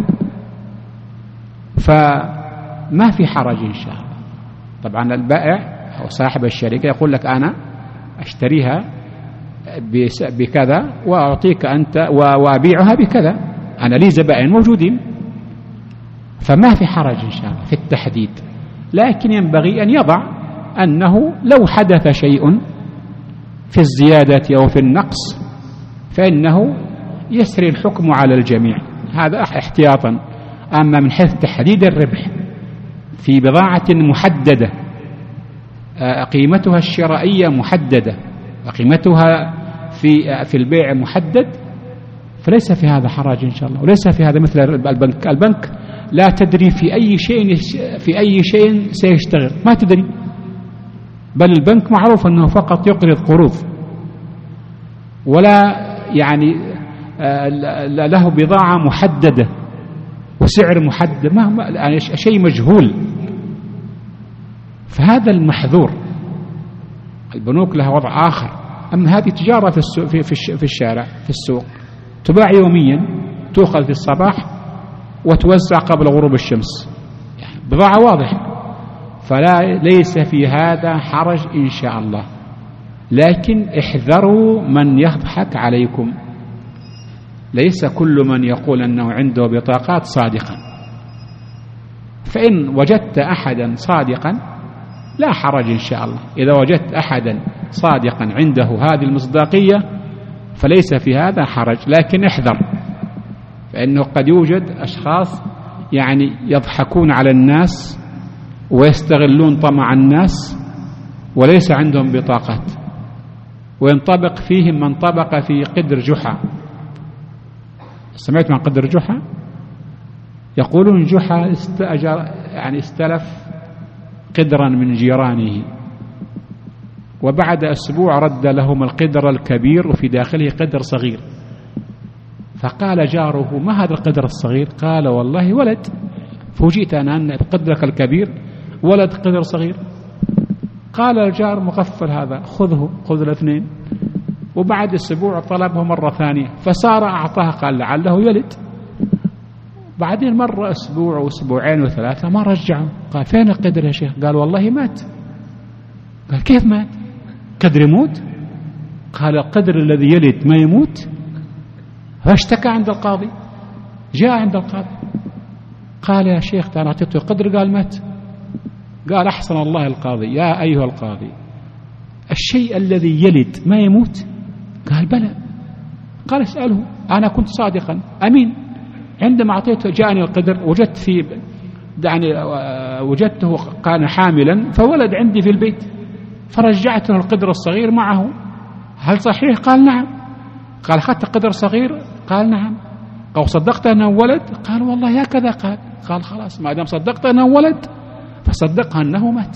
Speaker 1: فما في حرج إن شاء الله. طبعا البائع أو صاحب الشركة يقول لك أنا أشتريها بكذا وأعطيك أنت وأبيعها بكذا، أنا لي زبائن موجودين، فما في حرج إن شاء الله في التحديد. لكن ينبغي أن يضع أنه لو حدث شيء في الزيادة أو في النقص فإنه يسري الحكم على الجميع، هذا احتياطا. أما من حيث تحديد الربح في بضاعة محددة قيمتها الشرائية محددة وقيمتها في البيع محدد، فليس في هذا حرج إن شاء الله. وليس في هذا مثل البنك لا تدري في أي شيء سيشتغل، ما تدري، بل البنك معروف أنه فقط يقرض قروض، ولا يعني له بضاعة محددة وسعر محدد، يعني شيء مجهول، فهذا المحذور. البنوك لها وضع آخر، أما هذه تجارة في الشارع، في السوق، تباع يوميا، تؤخذ في الصباح وتوزع قبل غروب الشمس، يعني بضاعة واضحة، ليس في هذا حرج إن شاء الله. لكن احذروا من يضحك عليكم، ليس كل من يقول أنه عنده بطاقات صادقا، فإن وجدت أحدا صادقا لا حرج إن شاء الله. إذا وجدت أحدا صادقا عنده هذه المصداقية فليس في هذا حرج، لكن احذر، فإنه قد يوجد أشخاص يعني يضحكون على الناس ويستغلون طمع الناس وليس عندهم بطاقات، وينطبق فيهم من طبق في قدر جحا. سمعت عن قدر جحا؟ يقولون جحا استلف قدرا من جيرانه، وبعد أسبوع رد لهم القدر الكبير وفي داخله قدر صغير، فقال جاره: ما هذا القدر الصغير؟ قال: والله ولد، فوجئت أنا أن قدرك الكبير ولد قدر صغير. قال الجار مغفل هذا، خذ الاثنين. وبعد أسبوع طلبه مرة ثانية، فصار أعطاه، قال لعله يلد. بعدين مر أسبوع وأسبوعين وثلاثة ما رجعه، قال: فين القدر يا شيخ؟ قال: والله مات. قال: كيف مات؟ قدر يموت؟ قال: القدر الذي يلد ما يموت. فاشتكى عند القاضي، جاء عند القاضي قال: يا شيخ أنا أعطيته قدر، قال مات. قال: أحسن الله القاضي، يا أيها القاضي، الشيء الذي يلد ما يموت؟ قال: بلى. قال: اسأله، أنا كنت صادقا أمين، عندما أعطيته جاءني القدر، وجدته كان حاملا فولد عندي في البيت، فرجعته القدر الصغير معه، هل صحيح؟ قال: نعم. قال: أخذت قدر صغير؟ قال: نعم. قال: صدقت أنه ولد؟ قال: والله هكذا قال. قال: خلاص، ما دام صدقت أنه ولد فصدقها أنه مات.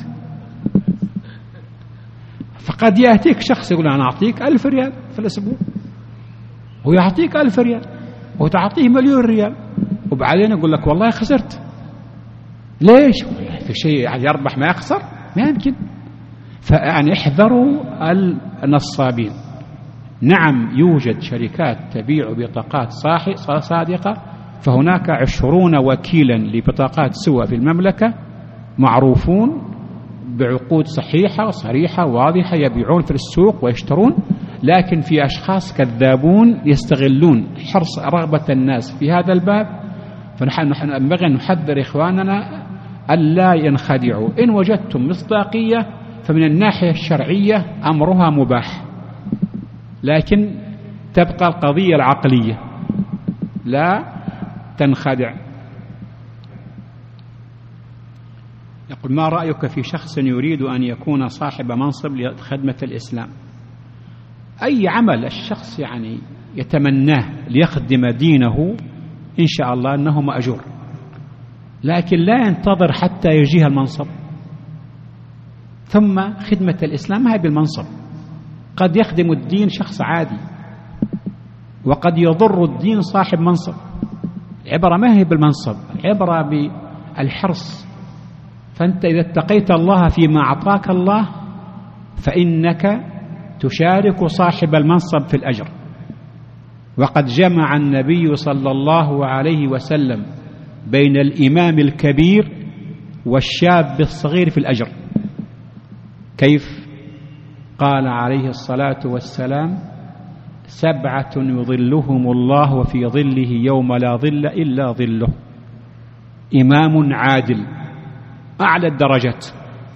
Speaker 1: فقد يأتيك شخص يقول: أنا أعطيك 1000 ريال في الأسبوع، ويعطيك 1000 ريال وتعطيه 1,000,000 ريال، وبعدين يقول لك: والله خسرت. ليش؟ في شيء يعني يربح ما يخسر؟ ما يمكن. فيعني احذروا النصابين. نعم، يوجد شركات تبيع بطاقات صادقة، فهناك 20 وكيلا لبطاقات سوء في المملكة معروفون بعقود صحيحة صريحة واضحة، يبيعون في السوق ويشترون، لكن في أشخاص كذابون يستغلون حرص رغبة الناس في هذا الباب. فنحن ينبغي أن نحذر إخواننا ألا ينخدعوا. إن وجدتم مصداقية فمن الناحية الشرعية أمرها مباح، لكن تبقى القضية العقلية، لا تنخدع. يقول: ما رأيك في شخص يريد أن يكون صاحب منصب لخدمة الإسلام؟ أي عمل الشخص يعني يتمناه ليخدم دينه إن شاء الله أنه مأجور، لكن لا ينتظر حتى يجيه المنصب. ثم خدمة الإسلام ما هي بالمنصب، قد يخدم الدين شخص عادي، وقد يضر الدين صاحب منصب. العبرة ما هي بالمنصب، العبرة بالحرص. فأنت إذا اتقيت الله فيما أعطاك الله فإنك تشارك صاحب المنصب في الأجر. وقد جمع النبي صلى الله عليه وسلم بين الإمام الكبير والشاب الصغير في الأجر. كيف؟ قال عليه الصلاة والسلام: 7 يظلهم الله في ظله يوم لا ظل إلا ظله: إمام عادل، أعلى الدرجات،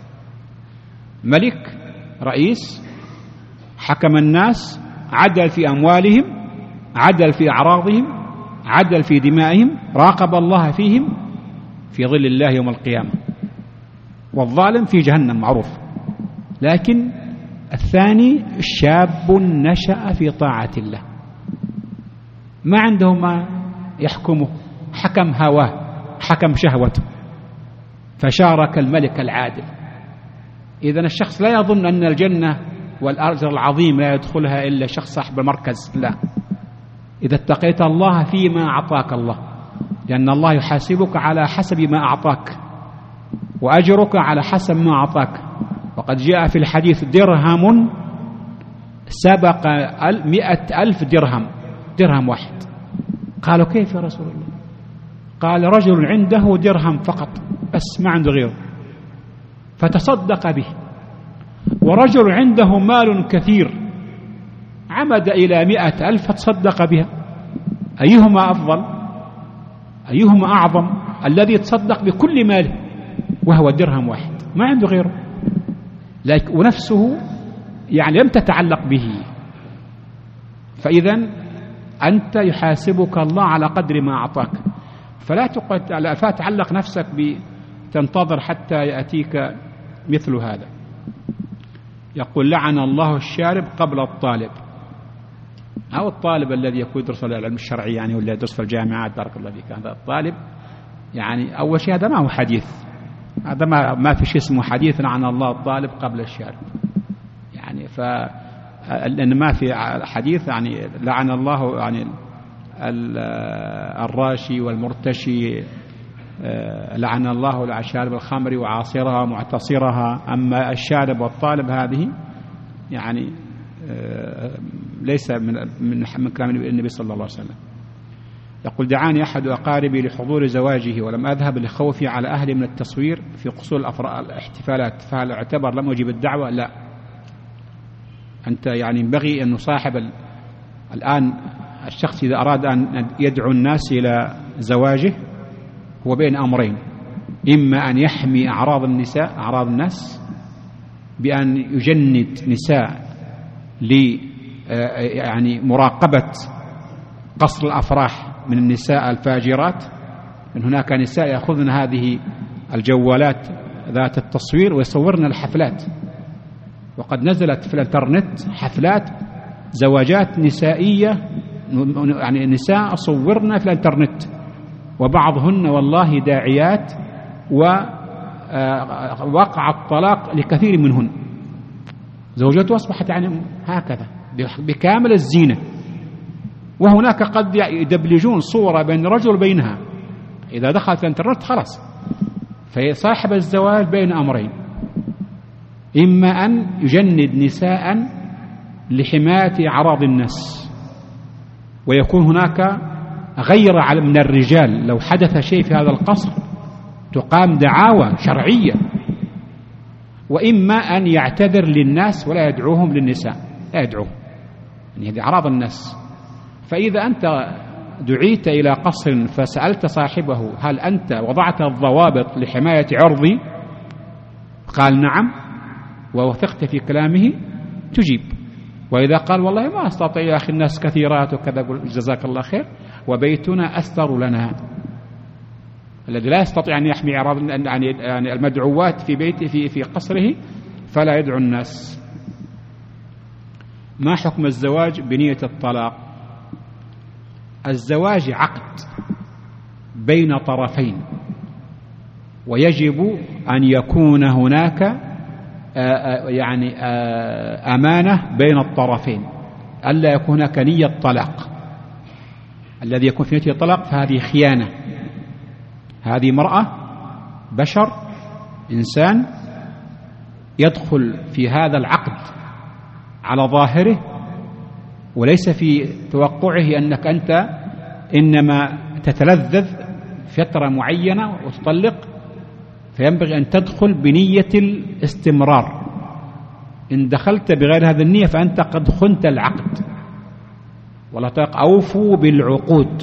Speaker 1: ملك، رئيس، حكم الناس، عدل في أموالهم، عدل في أعراضهم، عدل في دمائهم، راقب الله فيهم، في ظل الله يوم القيامة. والظالم في جهنم معروف. لكن الثاني شاب نشأ في طاعة الله، ما عنده ما يحكمه، حكم هواه، حكم شهوته، فشارك الملك العادل. إذن الشخص لا يظن أن الجنة والأجر العظيم لا يدخلها إلا شخص صاحب المركز، لا. إذا اتقيت الله فيما أعطاك الله، لأن الله يحاسبك على حسب ما أعطاك، وأجرك على حسب ما أعطاك. وقد جاء في الحديث: درهم سبق 100,000 درهم واحد. قالوا: كيف يا رسول الله؟ قال: رجل عنده درهم فقط بس، ما عنده غيره، فتصدق به. ورجل عنده مال كثير عمد إلى 100,000 فتصدق بها. أيهما أفضل؟ أيهما أعظم؟ الذي يتصدق بكل ماله وهو درهم واحد ما عنده غيره، ونفسه يعني لم تتعلق به. فإذا أنت يحاسبك الله على قدر ما أعطاك، فلا تعلق نفسك تنتظر حتى يأتيك مثل هذا. يقول لعن الله الشارب قبل الطالب، أو الطالب الذي يكون يدرس العلم الشرعي يعني ولا يدرس في الجامعات، بارك الله فيك. هذا الطالب يعني أول شيء هذا ما هو حديث، هذا ما في شيء اسمه حديث لعن الله الطالب قبل الشارب، يعني لأن ما في حديث يعني لعن الله يعني الراشي والمرتشي، لعن الله شارب الخمر وعاصرها ومعتصرها. أما الشارب والطالب هذه يعني ليس من كلام النبي صلى الله عليه وسلم. يقول دعاني أحد أقاربي لحضور زواجه ولم أذهب لخوفي على أهلي من التصوير في قصور الاحتفالات، فهل اعتبر لم أجب الدعوة؟ لا، أنت يعني ينبغي أن نصاحب الآن الشخص إذا أراد أن يدعو الناس إلى زواجه هو بين أمرين: إما أن يحمي أعراض النساء، أعراض الناس، بأن يجند نساء يعني مراقبة قصر الأفراح من النساء الفاجرات، أن هناك نساء يأخذن هذه الجوالات ذات التصوير ويصورن الحفلات، وقد نزلت في الانترنت حفلات زواجات نسائية، يعني نساء صورنا في الانترنت، وبعضهن والله داعيات، ووقع الطلاق لكثير منهن، زوجته أصبحت يعني هكذا بكامل الزينة. وهناك قد يدبلجون صورة بين رجل وبينها، إذا دخلت الانترنت خلاص. فصاحب الزواج بين أمرين: إما أن يجند نساء لحماية أعراض الناس، ويكون هناك غير من الرجال، لو حدث شيء في هذا القصر تقام دعاوى شرعية، وإما أن يعتذر للناس ولا يدعوهم للنساء، لا يدعوهم، يعني هذه أعراض الناس. فإذا أنت دعيت إلى قصر فسألت صاحبه هل أنت وضعت الضوابط لحماية عرضي؟ قال نعم، ووثقت في كلامه، تجيب. وإذا قال والله ما أستطيع يا أخي الناس كثيرات وكذا، جزاك الله خير، وبيتنا أستر لنا. الذي لا يستطيع أن يحمي أعراض يعني المدعوات في بيته في قصره فلا يدعو الناس. ما حكم الزواج بنية الطلاق؟ الزواج عقد بين طرفين، ويجب أن يكون هناك يعني أمانة بين الطرفين، ألا يكون هناك نية طلاق. الذي يكون في نية الطلاق فهذه خيانة. هذه مرأة بشر إنسان يدخل في هذا العقد على ظاهره، وليس في توقعه أنك أنت إنما تتلذذ فترة معينة وتطلق، فينبغي أن تدخل بنية الاستمرار. إن دخلت بغير هذه النية فأنت قد خنت العقد. ولا أوفوا بالعقود.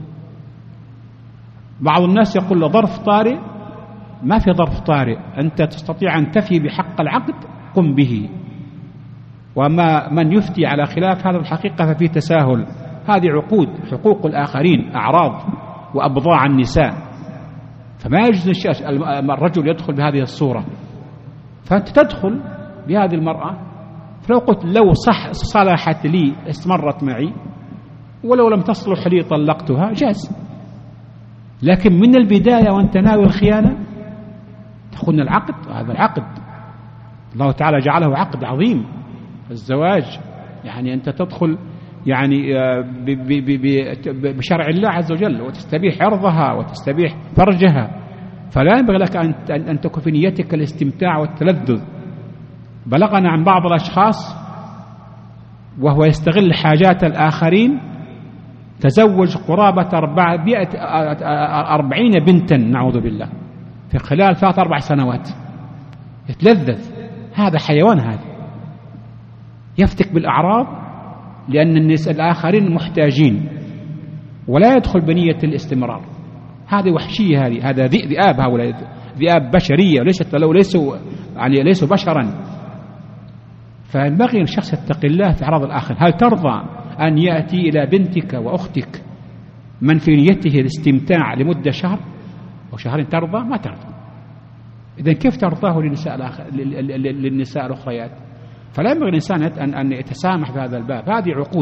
Speaker 1: بعض الناس يقول ظرف طارئ، ما في ظرف طارئ، أنت تستطيع أن تفي بحق العقد، قم به. وما من يفتي على خلاف هذا الحقيقة ففي تساهل. هذه عقود، حقوق الآخرين، أعراض وأبضاع النساء، فما يجوز الرجل يدخل بهذه الصورة. فأنت تدخل بهذه المرأة، فلو قلت لو صلحت لي استمرت معي، ولو لم تصلح لي طلقتها، جاز. لكن من البداية وأنت ناوي الخيانة تخون العقد. هذا العقد الله تعالى جعله عقد عظيم، الزواج. يعني أنت تدخل يعني بشرع الله عز وجل، وتستبيح عرضها وتستبيح فرجها، فلا ينبغي لك أن تكون في نيتك الاستمتاع والتلذذ. بلغنا عن بعض الأشخاص وهو يستغل حاجات الآخرين تزوج قرابة 40 بنتا نعوذ بالله في خلال 3-4 سنوات، يتلذذ. هذا حيوان، هذا يفتك بالأعراض لأن الناس الآخرين محتاجين، ولا يدخل بنية الاستمرار. هذه وحشية، هذا ذئاب، هؤلاء ذئاب بشرية، ليسوا بشرا. فينبغي الشخص يتقي الله في أعراض الآخر. هل ترضى أن يأتي إلى بنتك وأختك من في نيته الاستمتاع لمدة شهر أو شهرين؟ ترضى؟ ما ترضى. إذن كيف ترضاه للنساء الأخريات؟ فلا ينبغي الإنسان أن يتسامح في هذا الباب. هذه عقود،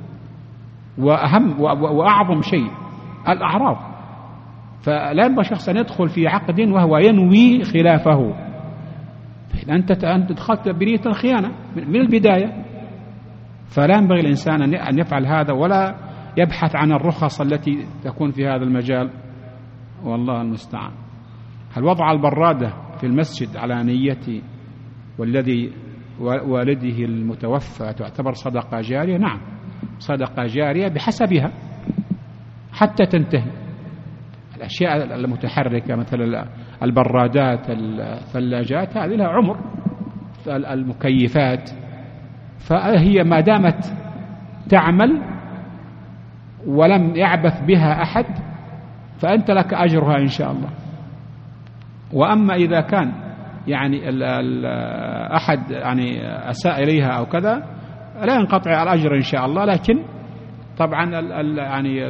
Speaker 1: وأهم وأعظم شيء الأعراض. فلا ينبغي شخص أن يدخل في عقد وهو ينوي خلافه. فإذا أنت دخلت بنية الخيانة من البداية، فلا ينبغي الإنسان أن يفعل هذا ولا يبحث عن الرخص التي تكون في هذا المجال، والله المستعان. هل وضع البرادة في المسجد على نية والذي والده المتوفى تعتبر صدقة جارية؟ نعم، صدقة جارية بحسبها حتى تنتهي. الأشياء المتحركة مثل البرادات، الثلاجات، هذه لها عمر. المكيفات، فهي ما دامت تعمل ولم يعبث بها أحد فأنت لك أجرها إن شاء الله. وأما إذا كان يعني أحد يعني أساء إليها أو كذا لا ينقطع الأجر إن شاء الله. لكن طبعا يعني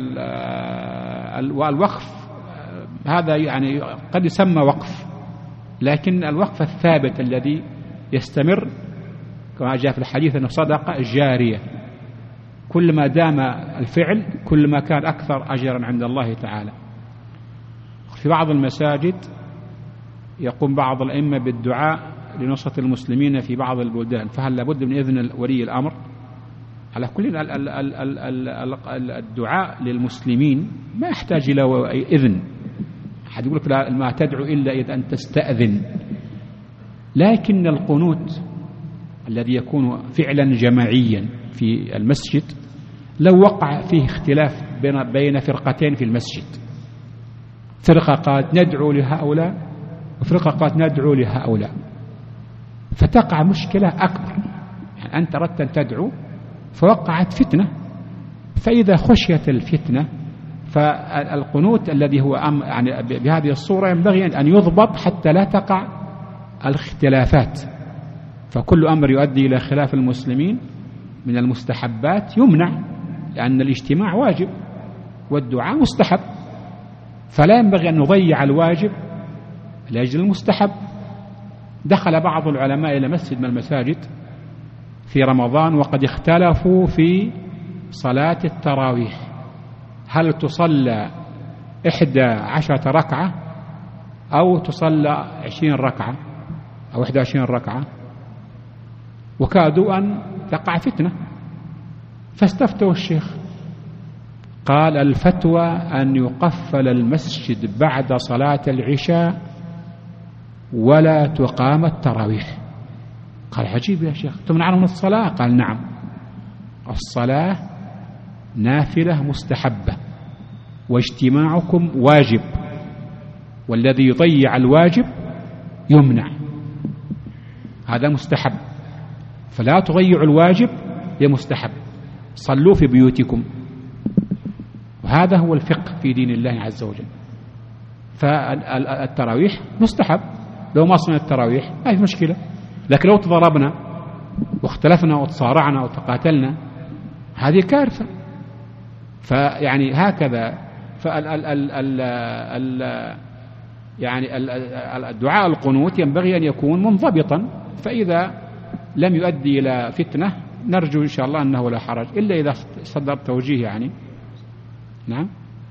Speaker 1: الوقف هذا يعني قد يسمى وقف، لكن الوقف الثابت الذي يستمر كما جاء في الحديث أنه صدقة جارية، كل ما دام الفعل كل ما كان أكثر أجرا عند الله تعالى. في بعض المساجد يقوم بعض الأئمة بالدعاء لنصرة المسلمين في بعض البلدان، فهل لابد من إذن ولي الأمر؟ على كل الدعاء للمسلمين ما يحتاج إلى إذن. أحد يقول لك ما تدعو إلا إذا أن تستأذن. لكن القنوت الذي يكون فعلا جماعيا في المسجد لو وقع فيه اختلاف بين فرقتين في المسجد، فرقة قالت ندعو لهؤلاء وفرقة قالت ندعو لهؤلاء، فتقع مشكلة أكبر. يعني أنت أردت أن تدعو فوقعت فتنة، فإذا خشيت الفتنة فالقنوت الذي هو يعني بهذه الصورة ينبغي أن يضبط حتى لا تقع الاختلافات. فكل أمر يؤدي إلى خلاف المسلمين من المستحبات يمنع، لأن الاجتماع واجب والدعاء مستحب، فلا ينبغي أن نضيع الواجب لأجل المستحب. دخل بعض العلماء إلى مسجد من المساجد في رمضان وقد اختلفوا في صلاة التراويح، هل تصلى 11 ركعة أو تصلى 20 ركعة أو 21 ركعة، وكادوا أن تقع فتنة. فاستفتوا الشيخ قال الفتوى أن يقفل المسجد بعد صلاة العشاء ولا تقام التراويح. قال عجيب يا شيخ، تمنعون الصلاة؟ قال نعم، الصلاة نافلة مستحبة واجتماعكم واجب، والذي يضيع الواجب يمنع، هذا مستحب، فلا تضيعوا الواجب لمستحب، صلوا في بيوتكم. وهذا هو الفقه في دين الله عز وجل. فالتراويح مستحب، لو ما صلنا التراويح ما في مشكلة، لكن لو تضربنا واختلفنا وتصارعنا وتقاتلنا هذه كارثة. فيعني هكذا يعني الدعاء القنوت ينبغي أن يكون منضبطا، فإذا لم يؤدي إلى فتنة نرجو إن شاء الله أنه لا حرج، إلا إذا صدر توجيه يعني. نعم،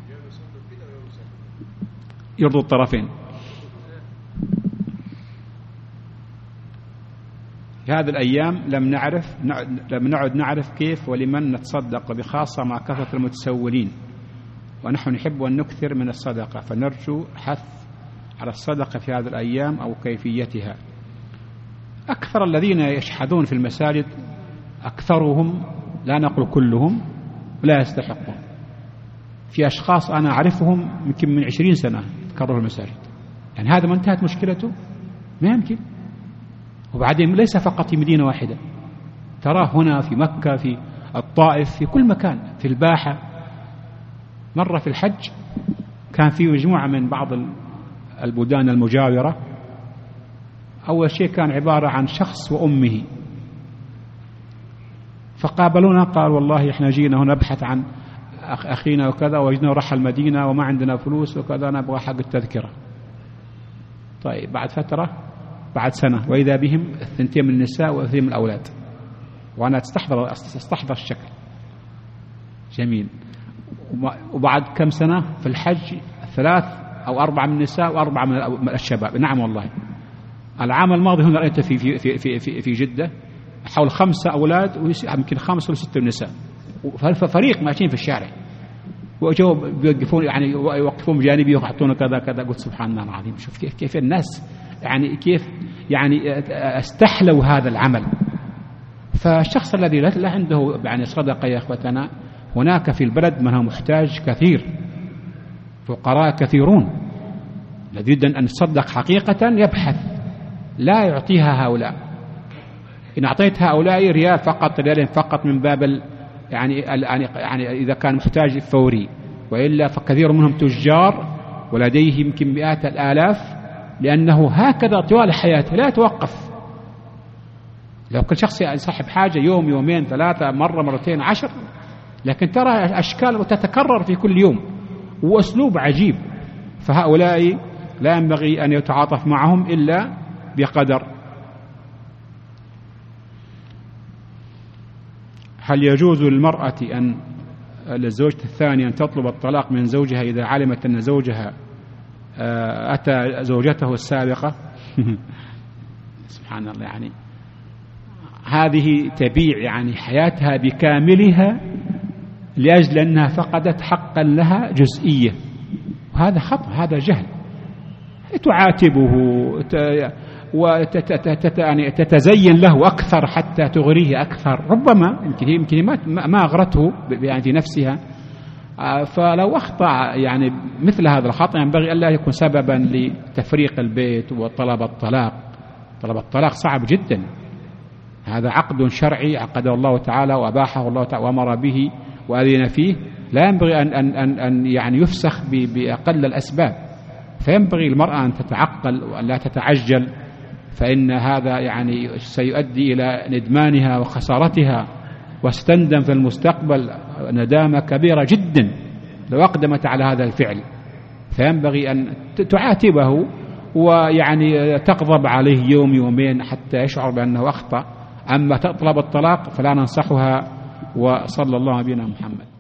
Speaker 1: يرضي الطرفين. في هذه الأيام لم نعد نعرف كيف ولمن نتصدق، بخاصة مع كثرة المتسولين، ونحن نحب أن نكثر من الصدقة، فنرجو حث على الصدقة في هذه الأيام أو كيفيتها. أكثر الذين يشحذون في المساجد أكثرهم، لا نقول كلهم، لا يستحقون. في أشخاص أنا أعرفهم يمكن من 20 سنة تكرروا المساجد، يعني هذا ما انتهت مشكلته؟ ما يمكن. وبعدين ليس فقط في مدينة واحدة، تراه هنا في مكة، في الطائف، في كل مكان، في الباحة. مرة في الحج كان في مجموعة من بعض البلدان المجاورة، أول شيء كان عبارة عن شخص وأمه، فقابلونا قال والله إحنا جينا هنا نبحث عن أخينا وكذا، وجدنا راح المدينة وما عندنا فلوس وكذا، نبغى حق التذكرة. طيب بعد فترة بعد سنة وإذا بهم 2 من النساء و2 من الأولاد، وأنا استحضر الشكل جميل. وبعد كم سنة في الحج 3 أو 4 من النساء و4 من الشباب. نعم والله. العام الماضي هنا رأيت في جدة حول 5 أولاد ويمكن 5 أو 6 نساء، فريق ماشيين في الشارع، وجو بيوقفون يعني يوقفون بجانبي ويحطون كذا كذا. قلت سبحان الله العظيم، شوف كيف الناس يعني كيف يعني استحلوا هذا العمل. فالشخص الذي لا عنده يعني صدقة يا اخوتنا، هناك في البلد من هو محتاج كثير، فقراء كثيرون، الذي يريد أن يتصدق حقيقة يبحث، لا يعطيها هؤلاء. إن أعطيت هؤلاء ريال فقط، ريالين فقط، من باب يعني إذا كان محتاج فوري، وإلا فكثير منهم تجار ولديه يمكن مئات الآلاف، لأنه هكذا طوال حياته لا يتوقف. لو كل شخص صاحب حاجة يوم 2 3 مرة 2 10، لكن ترى أشكال تتكرر في كل يوم وأسلوب عجيب. فهؤلاء لا ينبغي أن يتعاطف معهم إلا بقدر. هل يجوز للمرأة أن للزوجة الثانية أن تطلب الطلاق من زوجها إذا علمت أن زوجها أتى زوجته السابقة؟ سبحان الله. يعني هذه تبيع يعني حياتها بكاملها لأجل أنها فقدت حقا لها جزئية، وهذا خطأ، هذا جهل. تعاتبه وتتزين له أكثر حتى تغريه أكثر، ربما يمكن ما أغرته يعني في نفسها. فلو أخطأ يعني مثل هذا الخطأ ينبغي ألا يكون سببا لتفريق البيت وطلب الطلاق. طلب الطلاق صعب جدا، هذا عقد شرعي عقده الله تعالى وأباحه الله تعالى وأمر به وأذن فيه، لا ينبغي أن يعني يفسخ بأقل الأسباب. فينبغي المرأة أن تتعقل وأن لا تتعجل، فإن هذا يعني سيؤدي إلى ندمانها وخسارتها، واستندم في المستقبل ندامة كبيرة جدا لو أقدمت على هذا الفعل. فينبغي أن تعاتبه ويعني تغضب عليه يوم 2 حتى يشعر بأنه أخطأ. أما تطلب الطلاق فلا ننصحها. وصلى الله على نبينا محمد.